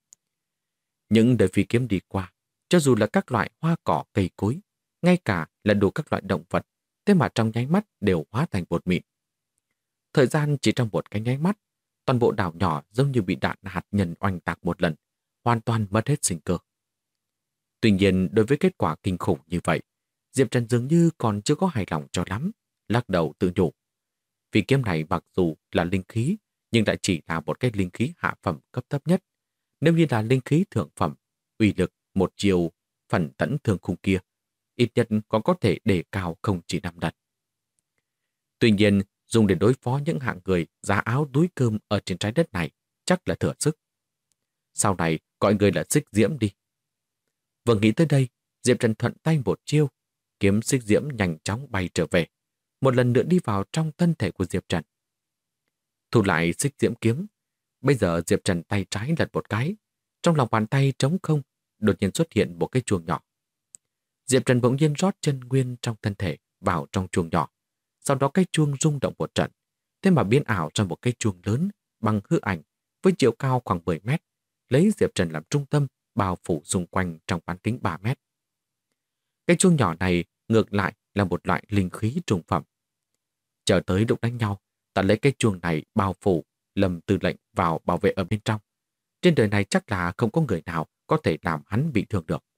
Những đời phi kiếm đi qua, cho dù là các loại hoa cỏ cây cối, ngay cả là đủ các loại động vật, thế mà trong nháy mắt đều hóa thành bột mịn. Thời gian chỉ trong một cái nháy mắt, toàn bộ đảo nhỏ giống như bị đạn hạt nhân oanh tạc một lần, hoàn toàn mất hết sinh cơ. Tuy nhiên, đối với kết quả kinh khủng như vậy, Diệp Trần dường như còn chưa có hài lòng cho lắm, lắc đầu tự nhủ. Phi kiếm này mặc dù là linh khí, nhưng lại chỉ là một cái linh khí hạ phẩm cấp thấp nhất. Nếu như là linh khí thượng phẩm, uy lực một chiều phần tấn thương khung kia, ít nhất còn có thể đề cao không chỉ 5 lần. Tuy nhiên, dùng để đối phó những hạng người giá áo túi cơm ở trên trái đất này chắc là thừa sức. Sau này gọi người là Xích Diễm đi. Vừa nghĩ tới đây, Diệp Trần thuận tay một chiêu, kiếm Xích Diễm nhanh chóng bay trở về, một lần nữa đi vào trong thân thể của Diệp Trần. Thu lại Xích Diễm kiếm, bây giờ Diệp Trần tay trái lật một cái, trong lòng bàn tay trống không, đột nhiên xuất hiện một cái chuông nhỏ. Diệp Trần bỗng nhiên rót chân nguyên trong thân thể vào trong chuông nhỏ, sau đó cái chuông rung động một trận, thế mà biến ảo ra một cái chuông lớn bằng hư ảnh với chiều cao khoảng 10 mét, lấy Diệp Trần làm trung tâm, bao phủ xung quanh trong bán kính 3 mét. Cái chuông nhỏ này ngược lại là một loại linh khí trung phẩm. Chờ tới lúc đánh nhau, ta lấy cái chuông này bao phủ Lâm Tư lệnh vào bảo vệ ở bên trong. Trên đời này chắc là không có người nào có thể làm hắn bị thương được.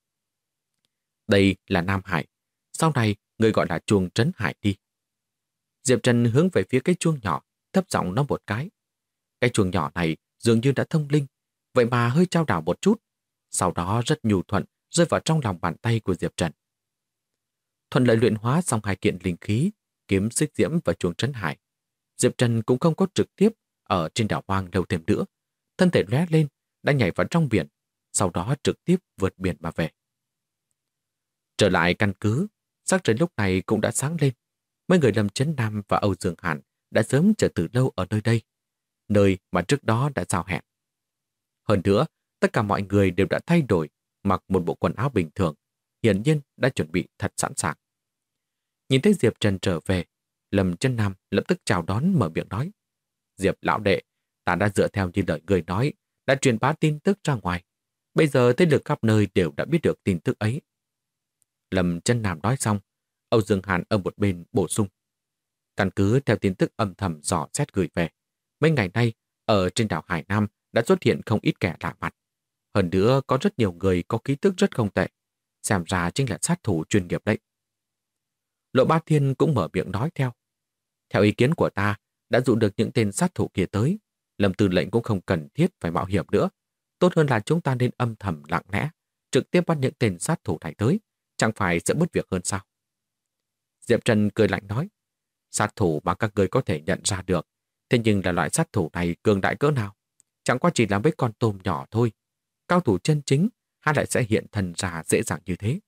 Đây là Nam Hải, sau này người gọi là chuông Trấn Hải đi. Diệp Trần hướng về phía cái chuông nhỏ, thấp giọng nói một cái. Cái chuông nhỏ này dường như đã thông linh, vậy mà hơi chao đảo một chút, sau đó rất nhu thuận rơi vào trong lòng bàn tay của Diệp Trần. Thuận lợi luyện hóa xong 2 kiện linh khí, kiếm Xích Diễm và chuông Trấn Hải. Diệp Trần cũng không có trực tiếp ở trên đảo hoang lâu thêm nữa, thân thể lóe lên đã nhảy vào trong biển, sau đó trực tiếp vượt biển mà về. Trở lại căn cứ, sắc trời lúc này cũng đã sáng lên. Mấy người Lâm Chấn Nam và Âu Dương Hàn đã sớm chờ từ lâu ở nơi đây, nơi mà trước đó đã giao hẹn. Hơn nữa, tất cả mọi người đều đã thay đổi, mặc một bộ quần áo bình thường, hiển nhiên đã chuẩn bị thật sẵn sàng. Nhìn thấy Diệp Trần trở về, Lâm Chấn Nam lập tức chào đón mở miệng nói. Diệp lão đệ, ta đã dựa theo như lời người nói, đã truyền bá tin tức ra ngoài. Bây giờ thế lực khắp nơi đều đã biết được tin tức ấy. Lâm Chân Nam nói xong, Âu Dương Hàn ở một bên bổ sung. Căn cứ theo tin tức âm thầm dò xét gửi về, mấy ngày nay, ở trên đảo Hải Nam đã xuất hiện không ít kẻ lạ mặt. Hơn nữa có rất nhiều người có ký tức rất không tệ. Xem ra chính là sát thủ chuyên nghiệp đấy. Lộ Ba Thiên cũng mở miệng nói theo. Theo ý kiến của ta, đã dụ được những tên sát thủ kia tới. Lâm Tư lệnh cũng không cần thiết phải mạo hiểm nữa. Tốt hơn là chúng ta nên âm thầm lặng lẽ, trực tiếp bắt những tên sát thủ này tới. Chẳng phải sẽ bớt việc hơn sao? Diệp Trần cười lạnh nói. Sát thủ mà các người có thể nhận ra được. Thế nhưng là loại sát thủ này cường đại cỡ nào? Chẳng qua chỉ là mấy con tôm nhỏ thôi. Cao thủ chân chính, hắn lại sẽ hiện thân ra dễ dàng như thế.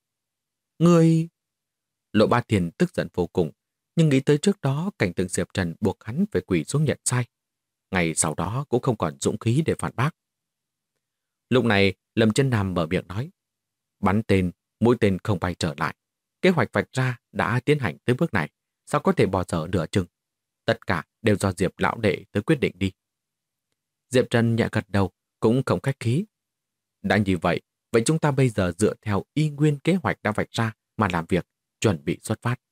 Người... Lộ Ba Thiên tức giận vô cùng, nhưng nghĩ tới trước đó cảnh tượng Diệp Trần buộc hắn phải quỳ xuống nhận sai. Ngày sau đó cũng không còn dũng khí để phản bác. Lúc này, Lâm Chân Nam mở miệng nói. Bắn tên, mũi tên không bay trở lại. Kế hoạch vạch ra đã tiến hành tới bước này, sao có thể bỏ dở nửa chừng? Tất cả đều do Diệp lão đệ tới quyết định đi. Diệp Trần nhẹ gật đầu, cũng không khách khí. Đã như vậy, vậy chúng ta bây giờ dựa theo y nguyên kế hoạch đã vạch ra mà làm việc, chuẩn bị xuất phát.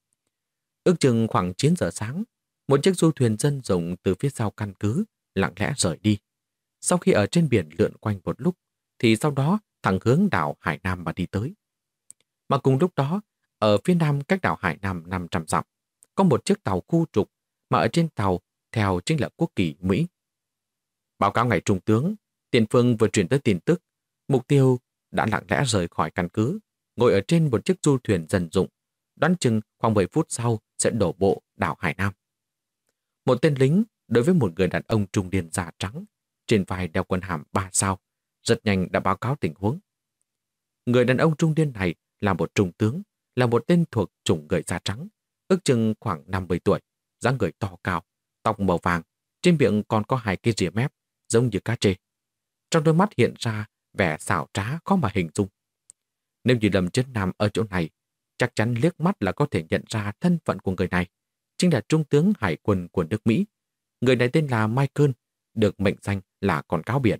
Ước chừng khoảng 9 giờ sáng, một chiếc du thuyền dân dụng từ phía sau căn cứ lặng lẽ rời đi. Sau khi ở trên biển lượn quanh một lúc, thì sau đó thẳng hướng đảo Hải Nam mà đi tới. Mà cùng lúc đó, ở phía nam cách đảo Hải Nam 500 dặm, có một chiếc tàu khu trục mà ở trên tàu theo chính là quốc kỳ Mỹ. Báo cáo ngài trung tướng, Tiền Phương vừa truyền tới tin tức, mục tiêu đã lặng lẽ rời khỏi căn cứ, ngồi ở trên một chiếc du thuyền dân dụng, đoán chừng khoảng 10 phút sau sẽ đổ bộ đảo Hải Nam. Một tên lính đối với một người đàn ông trung niên da trắng, trên vai đeo quân hàm 3 sao, rất nhanh đã báo cáo tình huống. Người đàn ông trung niên này là một trung tướng, là một tên thuộc chủng người da trắng, ước chừng khoảng 50 tuổi, dáng người to cao, tóc màu vàng, trên miệng còn có 2 cái rìa mép, giống như cá trê. Trong đôi mắt hiện ra vẻ xảo trá khó mà hình dung. Nếu như Lâm Chân Nam ở chỗ này, chắc chắn liếc mắt là có thể nhận ra thân phận của người này. Chính là trung tướng hải quân của nước Mỹ. Người này tên là Michael, được mệnh danh là con cáo biển.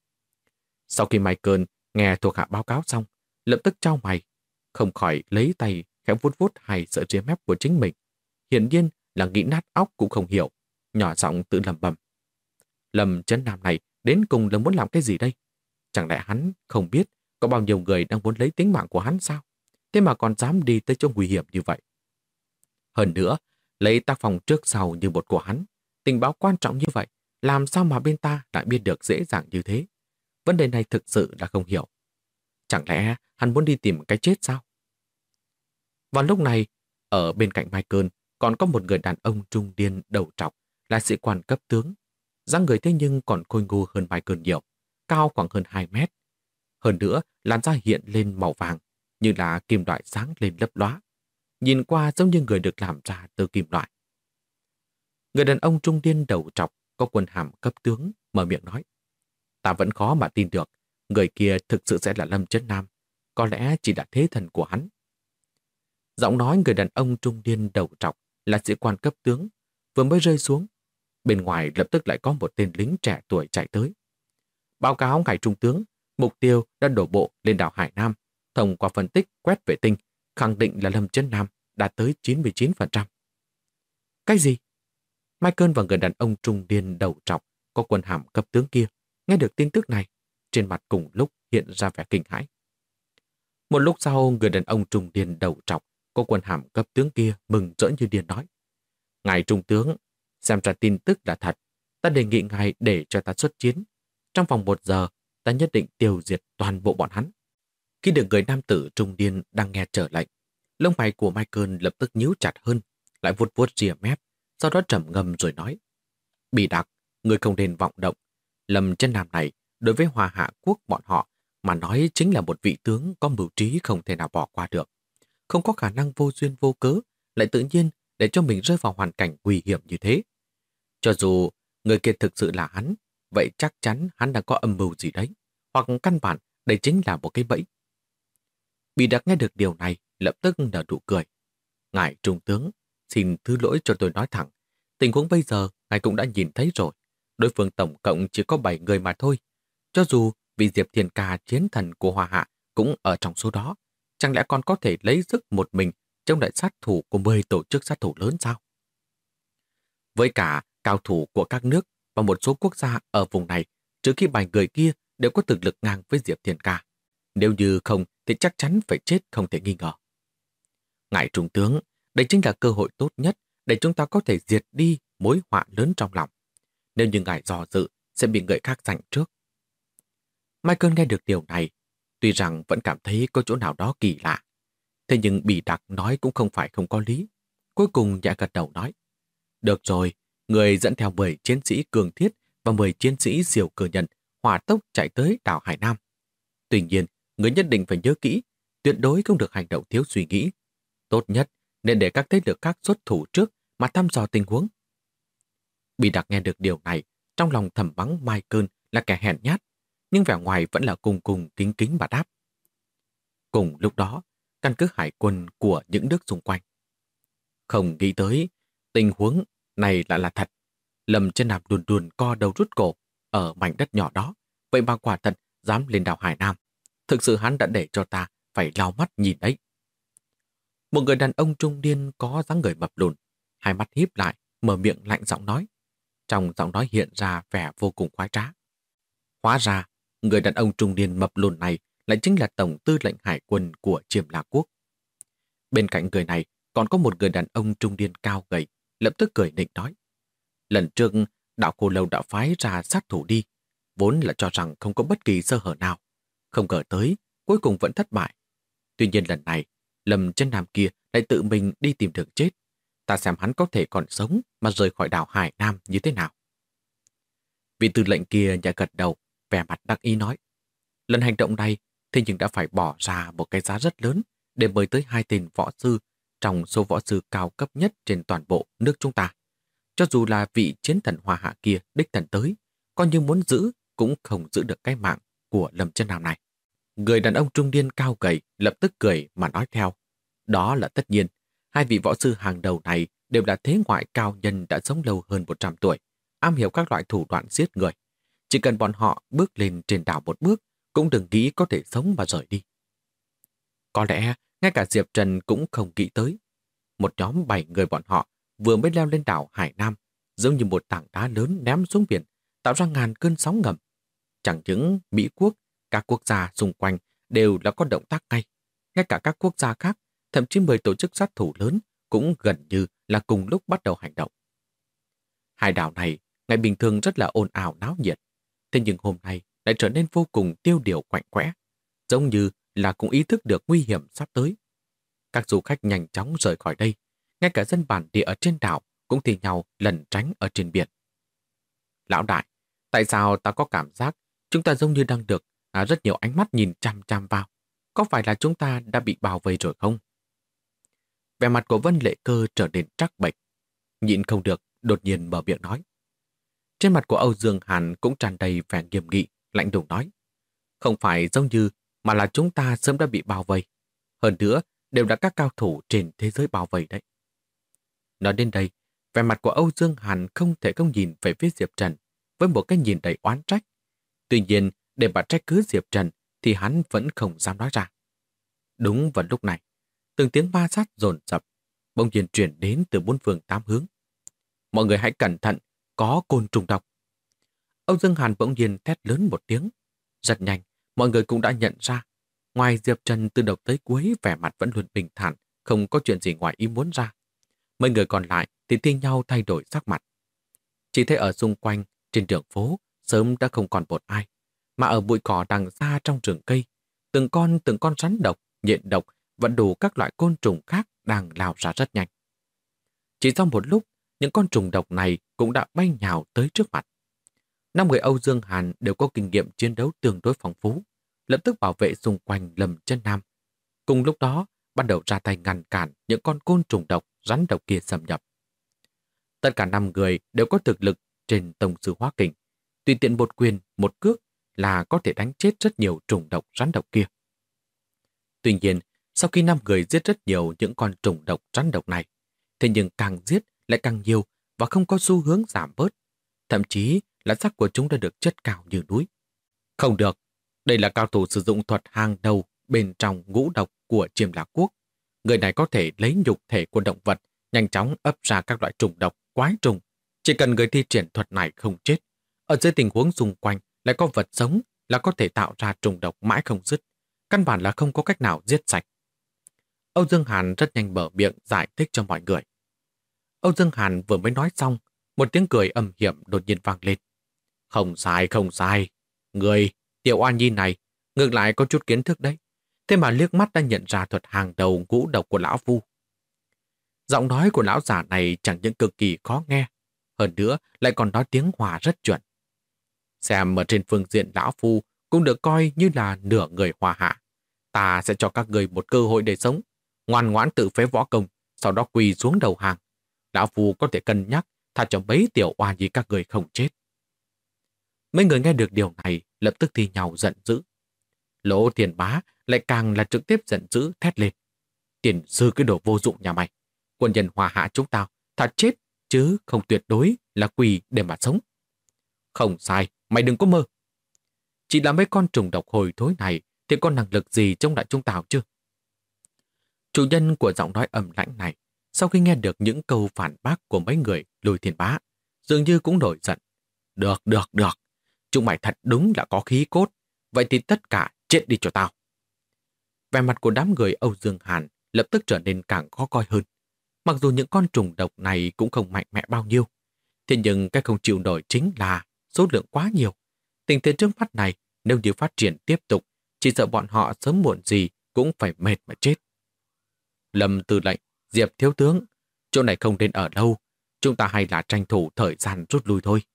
Sau khi Michael nghe thuộc hạ báo cáo xong, lập tức chau mày, không khỏi lấy tay khẽ vuốt vuốt 2 sợi ria mép của chính mình. Hiển nhiên là nghĩ nát óc cũng không hiểu, nhỏ giọng tự lẩm bẩm. Lâm Chân Nam này đến cùng là muốn làm cái gì đây? Chẳng lẽ hắn không biết có bao nhiêu người đang muốn lấy tính mạng của hắn sao? Thế mà còn dám đi tới chỗ nguy hiểm như vậy. Hơn nữa, lấy tác phòng trước sau như một của hắn, tình báo quan trọng như vậy, làm sao mà bên ta lại biết được dễ dàng như thế? Vấn đề này thực sự là không hiểu. Chẳng lẽ hắn muốn đi tìm cái chết sao? Vào lúc này, ở bên cạnh Michael còn có một người đàn ông trung niên đầu trọc, là sĩ quan cấp tướng. Dáng người thế nhưng còn khôi ngô hơn Michael nhiều, cao khoảng hơn 2 mét. Hơn nữa, làn da hiện lên màu vàng, như là kim loại sáng lên lấp lóa. Nhìn qua giống như người được làm ra từ kim loại. Người đàn ông trung niên đầu trọc có quân hàm cấp tướng mở miệng nói. Ta vẫn khó mà tin được, người kia thực sự sẽ là Lâm Chân Nam, có lẽ chỉ là thế thần của hắn. Giọng nói người đàn ông trung niên đầu trọc là sĩ quan cấp tướng, vừa mới rơi xuống. Bên ngoài lập tức lại có một tên lính trẻ tuổi chạy tới. Báo cáo ngài trung tướng, mục tiêu đã đổ bộ lên đảo Hải Nam, thông qua phân tích quét vệ tinh, khẳng định là Lâm Chân Nam đạt tới 99%. Cái gì? Michael và người đàn ông trung niên đầu trọc có quân hàm cấp tướng kia nghe được tin tức này, trên mặt cùng lúc hiện ra vẻ kinh hãi. Một lúc sau, người đàn ông trung niên đầu trọc có quân hàm cấp tướng kia mừng rỡ như điên nói. Ngài trung tướng, xem ra tin tức là thật, ta đề nghị ngài để cho ta xuất chiến. Trong vòng 1 giờ, ta nhất định tiêu diệt toàn bộ bọn hắn. Khi được người nam tử trung niên đang nghe trở lệnh, lông mày của Michael lập tức nhíu chặt hơn, lại vuốt vuốt rìa mép, sau đó trầm ngâm rồi nói. Bị đặc, người không nên vọng động. Lâm Chân Nam này, đối với Hoa Hạ quốc bọn họ, mà nói chính là một vị tướng có mưu trí không thể nào bỏ qua được. Không có khả năng vô duyên vô cớ, lại tự nhiên để cho mình rơi vào hoàn cảnh nguy hiểm như thế. Cho dù người kia thực sự là hắn, vậy chắc chắn hắn đã có âm mưu gì đấy, hoặc căn bản đây chính là một cái bẫy. Bị đặc nghe được điều này, lập tức nở nụ cười. Ngài trung tướng, xin thứ lỗi cho tôi nói thẳng, Tình huống bây giờ ngài cũng đã nhìn thấy rồi. Đối phương tổng cộng chỉ có 7 người mà thôi. Cho dù vị Diệp Thiên Ca chiến thần của Hoa Hạ cũng ở trong số đó, chẳng lẽ còn có thể lấy sức một mình chống lại sát thủ của 10 tổ chức sát thủ lớn sao? Với cả cao thủ của các nước và một số quốc gia ở vùng này, trừ khi 7 người kia đều có thực lực ngang với Diệp Thiên Ca. Nếu như không thì chắc chắn phải chết không thể nghi ngờ. Ngài Trung tướng, đây chính là cơ hội tốt nhất để chúng ta có thể diệt đi mối họa lớn trong lòng. Nếu như ngài dò dự, sẽ bị người khác giành trước. Michael nghe được điều này, tuy rằng vẫn cảm thấy có chỗ nào đó kỳ lạ. Thế nhưng Bỉ Đặc nói cũng không phải không có lý. Cuối cùng nhẹ gật đầu nói, được rồi, người dẫn theo 10 chiến sĩ cường thiết và 10 chiến sĩ siêu cơ nhân hỏa tốc chạy tới đảo Hải Nam. Tuy nhiên, người nhất định phải nhớ kỹ, tuyệt đối không được hành động thiếu suy nghĩ. Tốt nhất nên để các thế lực khác xuất thủ trước mà thăm dò tình huống. Bỉ Đặc nghe được điều này, trong lòng thầm mắng Michael là kẻ hèn nhát, nhưng vẻ ngoài vẫn là cùng cùng kính kính mà đáp. Cùng lúc đó, căn cứ hải quân của những nước xung quanh. Không nghĩ tới, tình huống này lại là thật. Lâm Chân Nam đùn đùn co đầu rút cổ ở mảnh đất nhỏ đó, vậy mà quả thật dám lên đảo Hải Nam. Thực sự hắn đã để cho ta phải lau mắt nhìn đấy. Một người đàn ông trung niên có dáng người mập lùn, hai mắt híp lại, mở miệng lạnh giọng nói. Trong giọng nói hiện ra vẻ vô cùng khoái trá. Hóa ra, người đàn ông trung niên mập lùn này lại chính là Tổng tư lệnh hải quân của Chiêm La Quốc. Bên cạnh người này còn có một người đàn ông trung niên cao gầy, lập tức cười nịnh nói. Lần trước, đạo Khô Lâu đã phái ra sát thủ đi, vốn là cho rằng không có bất kỳ sơ hở nào. Không ngờ tới, cuối cùng vẫn thất bại. Tuy nhiên lần này, Lâm Chân Nam kia lại tự mình đi tìm đường chết. Ta xem hắn có thể còn sống mà rời khỏi đảo Hải Nam như thế nào. Vị tư lệnh kia nhẹ gật đầu, vẻ mặt đắc ý nói. Lần hành động này, thế nhưng đã phải bỏ ra một cái giá rất lớn để mời tới 2 tên võ sư trong số võ sư cao cấp nhất trên toàn bộ nước chúng ta. Cho dù là vị chiến thần Hoa Hạ kia đích thần tới, coi như muốn giữ cũng không giữ được cái mạng của Lâm Chân Nam này. Người đàn ông trung niên cao gầy lập tức cười mà nói theo. Đó là tất nhiên, 2 vị võ sư hàng đầu này đều là thế ngoại cao nhân đã sống lâu hơn 100 tuổi, am hiểu các loại thủ đoạn giết người. Chỉ cần bọn họ bước lên trên đảo một bước, cũng đừng nghĩ có thể sống mà rời đi. Có lẽ ngay cả Diệp Trần cũng không nghĩ tới. Một nhóm 7 người bọn họ vừa mới leo lên đảo Hải Nam, giống như một tảng đá lớn ném xuống biển, tạo ra ngàn cơn sóng ngầm. Chẳng những Mỹ Quốc, các quốc gia xung quanh đều đã có động tác ngay. Ngay cả các quốc gia khác, thậm chí 10 tổ chức sát thủ lớn cũng gần như là cùng lúc bắt đầu hành động. Hai đảo này ngày bình thường rất là ồn ào náo nhiệt, thế nhưng hôm nay lại trở nên vô cùng tiêu điều quạnh quẽ, giống như là cũng ý thức được nguy hiểm sắp tới. Các du khách nhanh chóng rời khỏi đây, ngay cả dân bản địa ở trên đảo cũng thì nhau lẩn tránh ở trên biển. Lão đại, tại sao ta có cảm giác chúng ta giống như đang được rất nhiều ánh mắt nhìn chăm chăm vào? Có phải là chúng ta đã bị bao vây rồi không? Vẻ mặt của Vân Lệ Cơ trở nên trắc bệch, nhịn không được, đột nhiên mở miệng nói. Trên mặt của Âu Dương Hàn cũng tràn đầy vẻ nghiêm nghị, lạnh lùng nói. Không phải giống như, mà là chúng ta sớm đã bị bao vây. Hơn nữa, đều là các cao thủ trên thế giới bao vây đấy. Nói đến đây, vẻ mặt của Âu Dương Hàn không thể không nhìn về phía Diệp Trần với một cái nhìn đầy oán trách. Tuy nhiên, để mà trách cứ Diệp Trần thì hắn vẫn không dám nói ra. Đúng vào lúc này, từng tiếng ma sát dồn dập bỗng nhiên truyền đến từ 4 phương 8 hướng. Mọi người hãy cẩn thận, có côn trùng độc. Âu Dương Hàn bỗng nhiên thét lớn một tiếng. Rất nhanh, mọi người cũng đã nhận ra. Ngoài Diệp Trần từ đầu tới cuối vẻ mặt vẫn luôn bình thản, không có chuyện gì ngoài ý muốn ra. Mấy người còn lại thì thi nhau thay đổi sắc mặt. Chỉ thấy ở xung quanh, trên đường phố, sớm đã không còn một ai. Mà ở bụi cỏ đằng xa trong rừng cây, từng con rắn độc, nhện độc và đủ các loại côn trùng khác đang lao ra rất nhanh. Chỉ sau một lúc, những con trùng độc này cũng đã bay nhào tới trước mặt. 5 người Âu Dương Hàn đều có kinh nghiệm chiến đấu tương đối phong phú, lập tức bảo vệ xung quanh Lâm Chân Nam. Cùng lúc đó, bắt đầu ra tay ngăn cản những con côn trùng độc, rắn độc kia xâm nhập. Tất cả 5 người đều có thực lực trên tông sư hóa kình, tùy tiện một quyền, một cước là có thể đánh chết rất nhiều trùng độc, rắn độc kia. Tuy nhiên, sau khi 5 người giết rất nhiều những con trùng độc, rắn độc này, thế nhưng càng giết lại càng nhiều và không có xu hướng giảm bớt. Thậm chí là sắc của chúng đã được chất cao như núi. Không được, đây là cao thủ sử dụng thuật hàng đầu bên trong ngũ độc của Chiêm La Quốc. Người này có thể lấy nhục thể của động vật, nhanh chóng ấp ra các loại trùng độc, quái trùng. Chỉ cần người thi triển thuật này không chết, ở dưới tình huống xung quanh lại có vật sống là có thể tạo ra trùng độc mãi không dứt. Căn bản là không có cách nào giết sạch. Âu Dương Hàn rất nhanh mở miệng giải thích cho mọi người. Âu Dương Hàn vừa mới nói xong, một tiếng cười âm hiểm đột nhiên vang lên. Không sai, không sai. Người, Tiểu Oan Nhi này, ngược lại có chút kiến thức đấy. Thế mà liếc mắt đã nhận ra thuật hàng đầu ngũ độc của lão phu. Giọng nói của lão giả này chẳng những cực kỳ khó nghe, hơn nữa lại còn nói tiếng Hòa rất chuẩn. Xem ở trên phương diện lão phu cũng được coi như là nửa người Hòa hạ. Ta sẽ cho các người một cơ hội để sống, ngoan ngoãn tự phế võ công, sau đó quỳ xuống đầu hàng. Lão phu có thể cân nhắc tha cho mấy tiểu oan nhi các người không chết. Mấy người nghe được điều này lập tức thi nhau giận dữ. Lỗ Thiền Bá lại càng là trực tiếp giận dữ thét lên. Tiền sư cái đồ vô dụng nhà mày. Quân nhân Hòa hạ chúng tao thà chết chứ không tuyệt đối là quỳ để mà sống. Không sai, mày đừng có mơ. Chỉ là mấy con trùng độc hồi thối này thì có năng lực gì chống lại chúng tao chứ? Chủ nhân của giọng nói ầm lãnh này, sau khi nghe được những câu phản bác của mấy người Lôi Thiên Bá, dường như cũng nổi giận. Được. Chúng mày thật đúng là có khí cốt. Vậy thì tất cả chết đi cho tao. Vẻ mặt của đám người Âu Dương Hàn lập tức trở nên càng khó coi hơn. Mặc dù những con trùng độc này cũng không mạnh mẽ bao nhiêu, thế nhưng cái không chịu nổi chính là số lượng quá nhiều. Tình thế trước mắt này, nếu như phát triển tiếp tục, chỉ sợ bọn họ sớm muộn gì cũng phải mệt mà chết. Lâm Tư lệnh, Diệp thiếu tướng, chỗ này không nên ở lâu, chúng ta hay là tranh thủ thời gian rút lui thôi.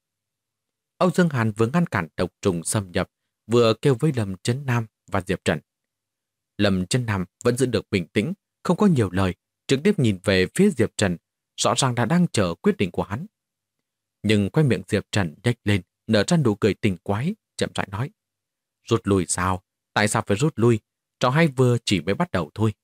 Âu Dương Hàn vừa ngăn cản độc trùng xâm nhập, vừa kêu với Lâm Chấn Nam và Diệp Trần. Lâm Chấn Nam vẫn giữ được bình tĩnh, không có nhiều lời, trực tiếp nhìn về phía Diệp Trần, rõ ràng là đang chờ quyết định của hắn. Nhưng quay miệng Diệp Trần nhếch lên, nở ra nụ cười tình quái, chậm rãi nói. Rút lui sao? Tại sao phải rút lui? Trò hay vừa chỉ mới bắt đầu thôi.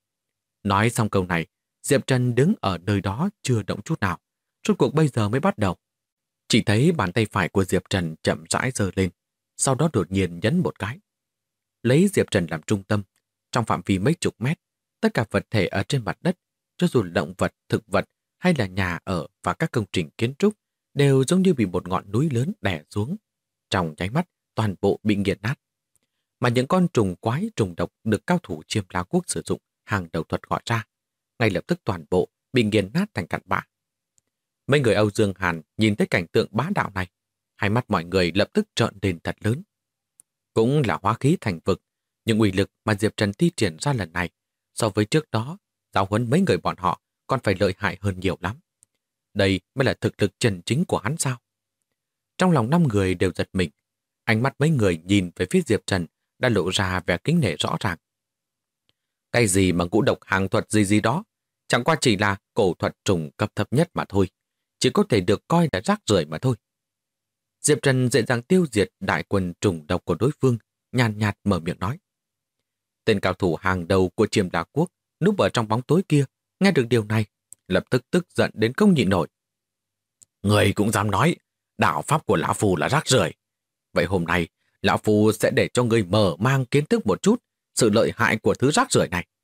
Nói xong câu này, Diệp Trần đứng ở nơi đó chưa động chút nào. Rốt cuộc bây giờ mới bắt đầu. Chỉ thấy bàn tay phải của Diệp Trần chậm rãi giơ lên, sau đó đột nhiên nhấn một cái. Lấy Diệp Trần làm trung tâm, trong phạm vi mấy chục mét, tất cả vật thể ở trên mặt đất, cho dù động vật, thực vật hay là nhà ở và các công trình kiến trúc, đều giống như bị một ngọn núi lớn đè xuống. Trong nháy mắt, toàn bộ bị nghiền nát. Mà những con trùng quái trùng độc được cao thủ Chiêm La Quốc sử dụng hàng đầu thuật gọi ra, ngay lập tức toàn bộ bị nghiền nát thành cặn bã. Mấy người Âu Dương Hàn nhìn thấy cảnh tượng bá đạo này, hai mắt mọi người lập tức trợn lên thật lớn. Cũng là hóa khí thành vực, nhưng uy lực mà Diệp Trần thi triển ra lần này, so với trước đó, giáo huấn mấy người bọn họ còn phải lợi hại hơn nhiều lắm. Đây mới là thực lực chân chính của hắn sao? Trong lòng 5 người đều giật mình, ánh mắt mấy người nhìn về phía Diệp Trần đã lộ ra vẻ kính nể rõ ràng. Cái gì mà ngũ độc hàng thuật gì đó, chẳng qua chỉ là cổ thuật trùng cấp thấp nhất mà thôi, chỉ có thể được coi là rác rưởi mà thôi. Diệp Trần dễ dàng tiêu diệt đại quân trùng độc của đối phương, nhàn nhạt mở miệng nói. Tên cao thủ hàng đầu của Chiêm La Quốc núp ở trong bóng tối kia, nghe được điều này, lập tức tức giận đến không nhịn nổi. Người cũng dám nói, đạo pháp của Lão Phu là rác rưởi. Vậy hôm nay, Lão Phu sẽ để cho người mở mang kiến thức một chút sự lợi hại của thứ rác rưởi này.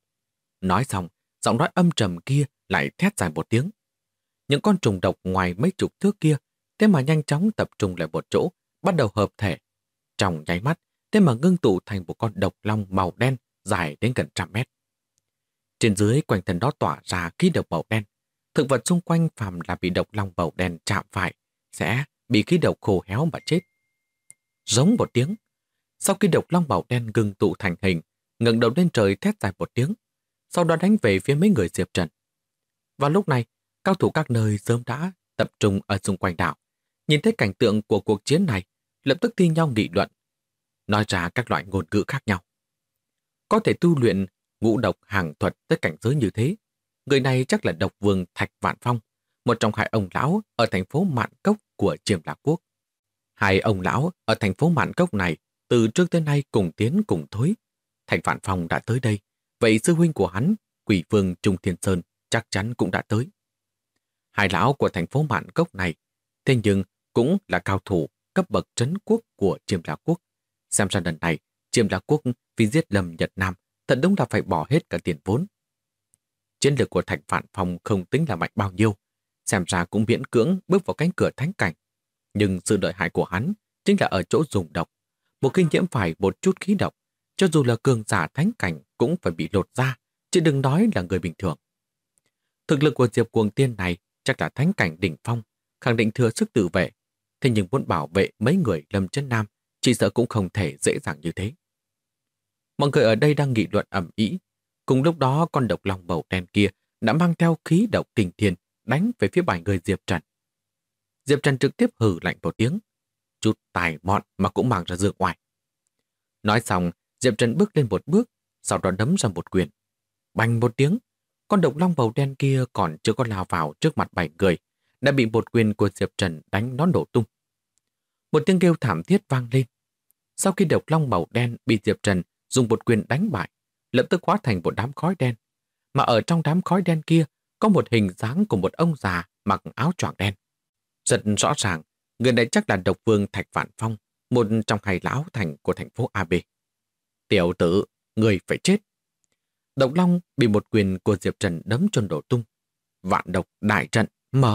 Nói xong, giọng nói âm trầm kia lại thét dài một tiếng. Những con trùng độc ngoài mấy chục thước kia, thế mà nhanh chóng tập trung lại một chỗ, bắt đầu hợp thể. Trong nháy mắt, thế mà ngưng tụ thành một con độc long màu đen dài đến gần 100 mét. Trên dưới quanh thân đó tỏa ra khí độc màu đen. Thực vật xung quanh phàm là bị độc long màu đen chạm phải, sẽ bị khí độc khô héo mà chết. Giống một tiếng. Sau khi độc long màu đen ngưng tụ thành hình, ngẩng đầu lên trời thét dài một tiếng, sau đó đánh về phía mấy người Diệp Trần. Vào lúc này, cao thủ các nơi sớm đã tập trung ở xung quanh đảo. Nhìn thấy cảnh tượng của cuộc chiến này, lập tức thi nhau nghị luận, nói ra các loại ngôn ngữ khác nhau. Có thể tu luyện ngũ độc hàng thuật tới cảnh giới như thế, người này chắc là độc vương Thạch Vạn Phong, một trong hai ông lão ở thành phố Mạn Cốc của Chiêm La Quốc. Hai ông lão ở thành phố Mạn Cốc này từ trước tới nay cùng tiến cùng thối. Thạch Vạn Phong đã tới đây, vậy sư huynh của hắn, Quỷ Vương Trung Thiên Sơn, chắc chắn cũng đã tới. Hai lão của thành phố Mạn Cốc này, thế nhưng cũng là cao thủ cấp bậc trấn quốc của Chiêm La Quốc. Xem ra lần này, Chiêm La Quốc vì giết lầm Nhật Nam, thật đúng là phải bỏ hết cả tiền vốn. Chiến lược của Thạch Vạn Phong không tính là mạnh bao nhiêu, xem ra cũng miễn cưỡng bước vào cánh cửa thánh cảnh. Nhưng sự lợi hại của hắn chính là ở chỗ dùng độc. Một khi nhiễm phải một chút khí độc, cho dù là cường giả thánh cảnh cũng phải bị lột ra, chứ đừng nói là người bình thường. Thực lực của Diệp Cuồng Tiên này chắc là thánh cảnh đỉnh phong, khẳng định thừa sức tự vệ. Thế nhưng muốn bảo vệ mấy người Lâm Chân Nam, chỉ sợ cũng không thể dễ dàng như thế. Mọi người ở đây đang nghị luận ầm ĩ. Cùng lúc đó con độc long màu đen kia đã mang theo khí độc kinh thiên đánh về phía bảy người Diệp Trần. Diệp Trần trực tiếp hừ lạnh một tiếng. Chút tài mọn mà cũng mang ra dược ngoài. Nói xong, Diệp Trần bước lên một bước, sau đó đấm ra một quyền. Bành một tiếng, con độc long màu đen kia còn chưa có lao vào trước mặt bảy người, đã bị một quyền của Diệp Trần đánh nó nổ tung. Một tiếng kêu thảm thiết vang lên. Sau khi độc long màu đen bị Diệp Trần dùng một quyền đánh bại, lập tức hóa thành một đám khói đen. Mà ở trong đám khói đen kia có một hình dáng của một ông già mặc áo choàng đen. Rất rõ ràng, người này chắc là độc vương Thạch Vạn Phong, một trong hai lão thành của thành phố AB. Tiểu tử, người phải chết. Độc long bị một quyền của Diệp Trần đấm cho đổ tung. Vạn độc đại trận mở.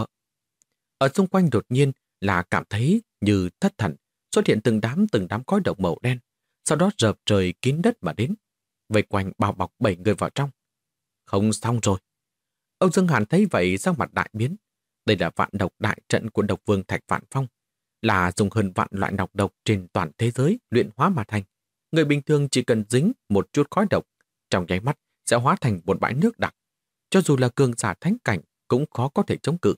Ở xung quanh đột nhiên là cảm thấy như thất thần, xuất hiện từng đám khói độc màu đen, sau đó rợp trời kín đất mà đến, vây quanh bao bọc 7 người vào trong. Không xong rồi. Âu Dương Hàn thấy vậy sắc mặt đại biến. Đây là vạn độc đại trận của độc vương Thạch Vạn Phong, là dùng hơn vạn loại nọc độc trên toàn thế giới luyện hóa mà thành. Người bình thường chỉ cần dính một chút khói độc, trong nháy mắt sẽ hóa thành một bãi nước đặc. Cho dù là cường giả thánh cảnh cũng khó có thể chống cự.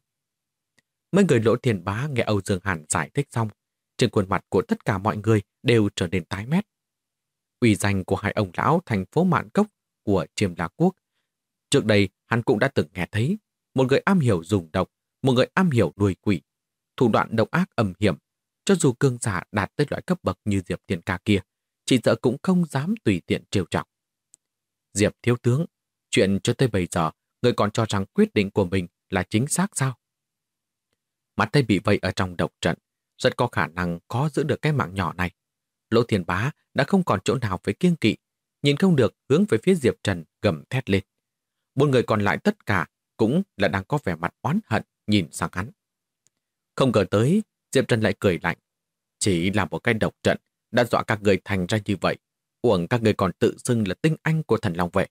Mấy người Lỗ Thiền Bá nghe Âu Dương Hàn giải thích xong, trên khuôn mặt của tất cả mọi người đều trở nên tái mét. Uy danh của hai ông lão thành phố Mạn Cốc của Chiêm La Quốc. Trước đây hắn cũng đã từng nghe thấy, một người am hiểu dùng độc, một người am hiểu nuôi quỷ. Thủ đoạn độc ác âm hiểm, cho dù cường giả đạt tới loại cấp bậc như Diệp Thiên Ca kia, chỉ sợ cũng không dám tùy tiện trêu chọc. Diệp thiếu tướng, chuyện cho tới bây giờ, người còn cho rằng quyết định của mình là chính xác sao? Mắt thấy bị vây ở trong độc trận, rất có khả năng khó giữ được cái mạng nhỏ này. Lỗ Thiền Bá đã không còn chỗ nào phải kiêng kỵ, nhìn không được hướng về phía Diệp Trần gầm thét lên. 4 người còn lại tất cả cũng là đang có vẻ mặt oán hận nhìn sang hắn. Không ngờ tới, Diệp Trần lại cười lạnh. Chỉ là một cái độc trận đã dọa các người thành ra như vậy. Uổng các người còn tự xưng là tinh anh của Thần Long Vệ.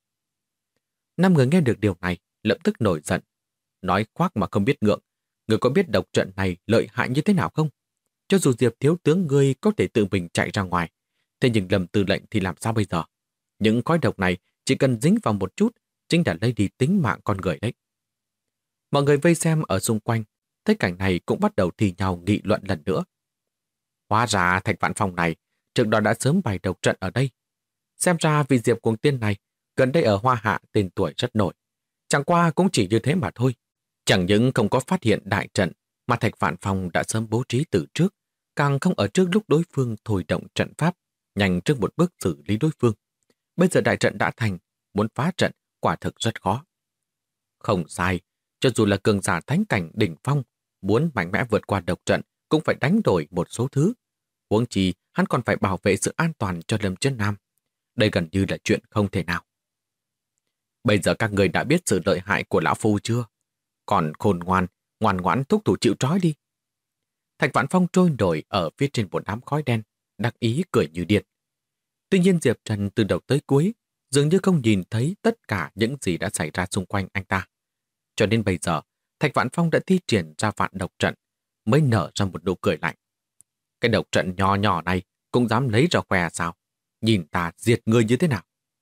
5 người nghe được điều này lập tức nổi giận. Nói khoác mà không biết ngượng. Người có biết độc trận này lợi hại như thế nào không? Cho dù Diệp thiếu tướng ngươi có thể tự mình chạy ra ngoài, thế nhưng Lâm tư lệnh thì làm sao bây giờ? Những khói độc này chỉ cần dính vào một chút chính là lấy đi tính mạng con người đấy. Mọi người vây xem ở xung quanh, thấy cảnh này cũng bắt đầu thì nhau nghị luận lần nữa. Hóa ra Thạch Vạn Phong này trước đó đã sớm bày độc trận ở đây. Xem ra vì Diệp Cuồng Tiên này gần đây ở Hoa Hạ tên tuổi rất nổi. Chẳng qua cũng chỉ như thế mà thôi. Chẳng những không có phát hiện đại trận mà Thạch Vạn Phong đã sớm bố trí từ trước, càng không ở trước lúc đối phương thôi động trận pháp, nhanh trước một bước xử lý đối phương. Bây giờ đại trận đã thành, muốn phá trận quả thực rất khó. Không sai, cho dù là cường giả thánh cảnh đỉnh phong, muốn mạnh mẽ vượt qua độc trận cũng phải đánh đổi một số thứ. Huống chi hắn còn phải bảo vệ sự an toàn cho Lâm Chân Nam. Đây gần như là chuyện không thể nào. Bây giờ các người đã biết sự lợi hại của lão phu chưa? Còn khôn ngoan, ngoan ngoãn thúc thủ chịu trói đi. Thạch Vạn Phong trôi nổi ở phía trên một đám khói đen, đắc ý cười như điên. Tuy nhiên Diệp Trần từ đầu tới cuối dường như không nhìn thấy tất cả những gì đã xảy ra xung quanh anh ta. Cho đến bây giờ, Thạch Vạn Phong đã thi triển ra vạn độc trận, mới nở ra một nụ cười lạnh. Cái độc trận nhỏ nhỏ này cũng dám lấy ra khoe sao? Nhìn ta diệt người như thế nào?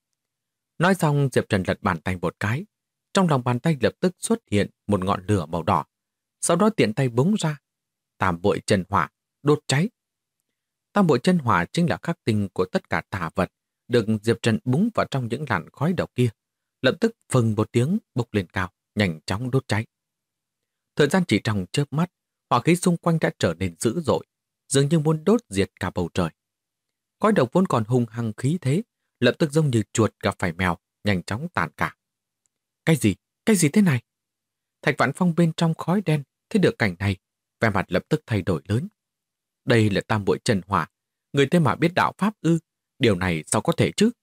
Nói xong Diệp Trần lật bàn tay một cái. Trong lòng bàn tay lập tức xuất hiện một ngọn lửa màu đỏ. Sau đó tiện tay búng ra. Tam bội chân hỏa, đốt cháy. Tam bội chân hỏa chính là khắc tinh của tất cả tà vật, được Diệp Trần búng vào trong những làn khói độc kia. Lập tức phừng một tiếng bốc lên cao, nhanh chóng đốt cháy. Thời gian chỉ trong chớp mắt, hỏa khí xung quanh đã trở nên dữ dội, dường như muốn đốt diệt cả bầu trời. Khói độc vốn còn hung hăng khí thế, lập tức giống như chuột gặp phải mèo, nhanh chóng tàn cả. Cái gì? Cái gì thế này? Thạch Vạn Phong bên trong khói đen thấy được cảnh này, vẻ mặt lập tức thay đổi lớn. Đây là Tam Muội Chân Hỏa, người thế mà biết đạo pháp ư? Điều này sao có thể chứ?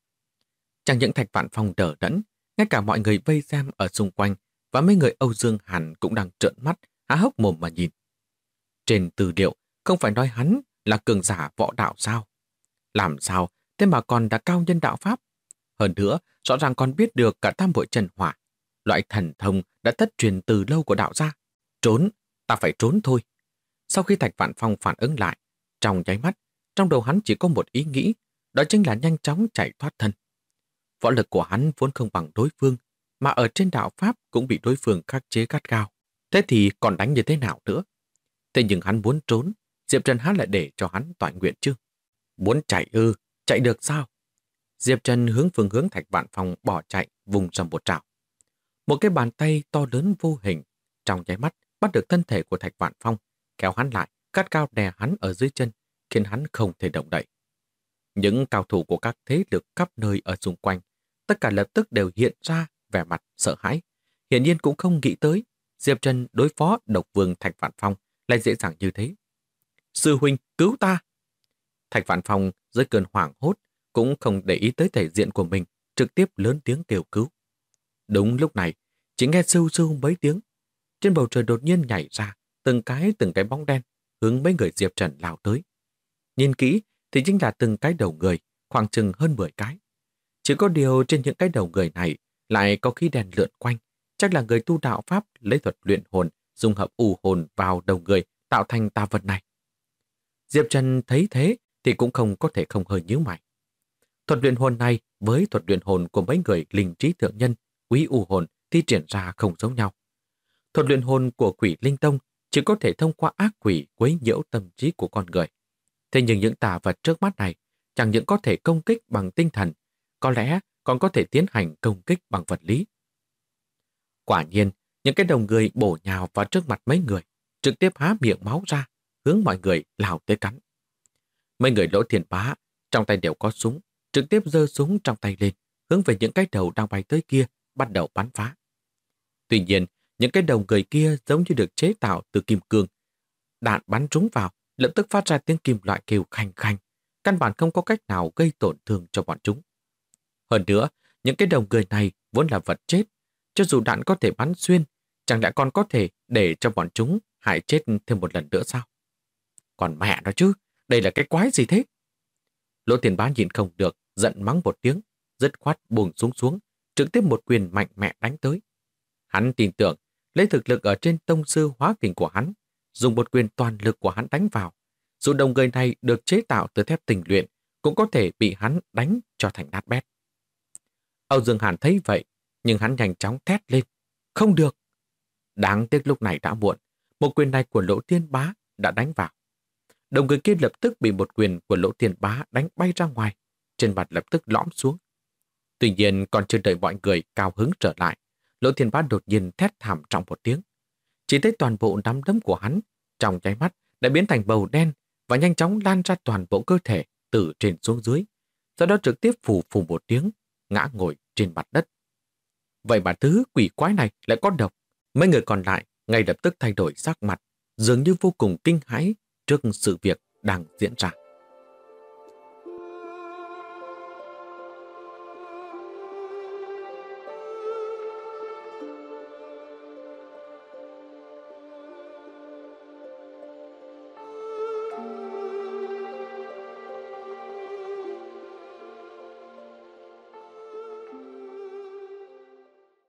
Chẳng những Thạch Vạn Phong đờ đẫn, ngay cả mọi người vây xem ở xung quanh và mấy người Âu Dương Hàn cũng đang trợn mắt, há hốc mồm mà nhìn. Trên tư liệu, không phải nói hắn là cường giả võ đạo sao? Làm sao, thế mà còn đã cao nhân đạo pháp? Hơn nữa, rõ ràng còn biết được cả Tam Muội Chân Hỏa, loại thần thông đã thất truyền từ lâu của đạo gia. Trốn, ta phải trốn thôi. Sau khi Thạch Vạn Phong phản ứng lại, trong nháy mắt, trong đầu hắn chỉ có một ý nghĩ, đó chính là nhanh chóng chạy thoát thân. Võ lực của hắn vốn không bằng đối phương, mà ở trên đạo pháp cũng bị đối phương khắc chế gắt gao. Thế thì còn đánh như thế nào nữa? Thế nhưng hắn muốn trốn, Diệp Trần hắn lại để cho hắn toại nguyện chứ? Muốn chạy ư, chạy được sao? Diệp Trần hướng phương hướng Thạch Vạn Phong bỏ chạy, vùng ra một trảo. Một cái bàn tay to lớn vô hình, trong nháy mắt bắt được thân thể của Thạch Vạn Phong, kéo hắn lại, cắt cao đè hắn ở dưới chân, khiến hắn không thể động đậy. Những cao thủ của các thế lực khắp nơi ở xung quanh, tất cả lập tức đều hiện ra vẻ mặt sợ hãi. Hiển nhiên cũng không nghĩ tới, Diệp Trần đối phó độc vương Thạch Vạn Phong lại dễ dàng như thế. Sư huynh, cứu ta! Thạch Vạn Phong dưới cơn hoảng hốt, cũng không để ý tới thể diện của mình, trực tiếp lớn tiếng kêu cứu. Đúng lúc này, chỉ nghe sưu sưu mấy tiếng. Trên bầu trời đột nhiên nhảy ra, từng cái bóng đen, hướng mấy người Diệp Trần lao tới. Nhìn kỹ thì chính là từng cái đầu người, khoảng chừng hơn 10 cái. Chỉ có điều trên những cái đầu người này lại có khí đèn lượn quanh, chắc là người tu đạo pháp lấy thuật luyện hồn, dung hợp u hồn vào đầu người tạo thành tà vật này. Diệp Trần thấy thế thì cũng không có thể không hơi nhíu mày. Thuật luyện hồn này với thuật luyện hồn của mấy người linh trí thượng nhân, quý u hồn thi triển ra không giống nhau. Thuật luyện hồn của Quỷ Linh Tông chỉ có thể thông qua ác quỷ quấy nhiễu tâm trí của con người. Thế nhưng những tà vật trước mắt này chẳng những có thể công kích bằng tinh thần, có lẽ còn có thể tiến hành công kích bằng vật lý. Quả nhiên, những cái đầu người bổ nhào vào trước mặt mấy người, trực tiếp há miệng máu ra, hướng mọi người lao tới cắn. Mấy người Lỗ Thiền Bá trong tay đều có súng, trực tiếp giơ súng trong tay lên, hướng về những cái đầu đang bay tới kia, bắt đầu bắn phá. Tuy nhiên, những cái đầu người kia giống như được chế tạo từ kim cương. Đạn bắn trúng vào, lập tức phát ra tiếng kim loại kêu khanh khanh, căn bản không có cách nào gây tổn thương cho bọn chúng. Hơn nữa, những cái đầu người này vốn là vật chết, cho dù đạn có thể bắn xuyên, chẳng lẽ còn có thể để cho bọn chúng hại chết thêm một lần nữa sao? Còn mẹ nó chứ, đây là cái quái gì thế? Lỗ Tiền Bá nhìn không được, giận mắng một tiếng, dứt khoát buông súng xuống, trực tiếp một quyền mạnh mẽ đánh tới. Hắn tin tưởng, lấy thực lực ở trên tông sư hóa kình của hắn, dùng một quyền toàn lực của hắn đánh vào. Dù đầu người này được chế tạo từ thép tình luyện, cũng có thể bị hắn đánh cho thành nát bét. Âu Dương Hàn thấy vậy, nhưng hắn nhanh chóng thét lên. Không được! Đáng tiếc lúc này đã muộn, một quyền này của Lỗ Thiên Bá đã đánh vào. Đầu người kia lập tức bị một quyền của Lỗ Thiên Bá đánh bay ra ngoài, trên mặt lập tức lõm xuống. Tuy nhiên còn chưa đợi mọi người cao hứng trở lại, Lỗ Thiên Bá đột nhiên thét thảm trọng một tiếng. Chỉ thấy toàn bộ nắm đấm của hắn trong nháy mắt đã biến thành bầu đen và nhanh chóng lan ra toàn bộ cơ thể từ trên xuống dưới, sau đó trực tiếp phù phù một tiếng, ngã ngồi trên mặt đất. Vậy mà thứ quỷ quái này lại có độc. Mấy người còn lại ngay lập tức thay đổi sắc mặt, dường như vô cùng kinh hãi trước sự việc đang diễn ra.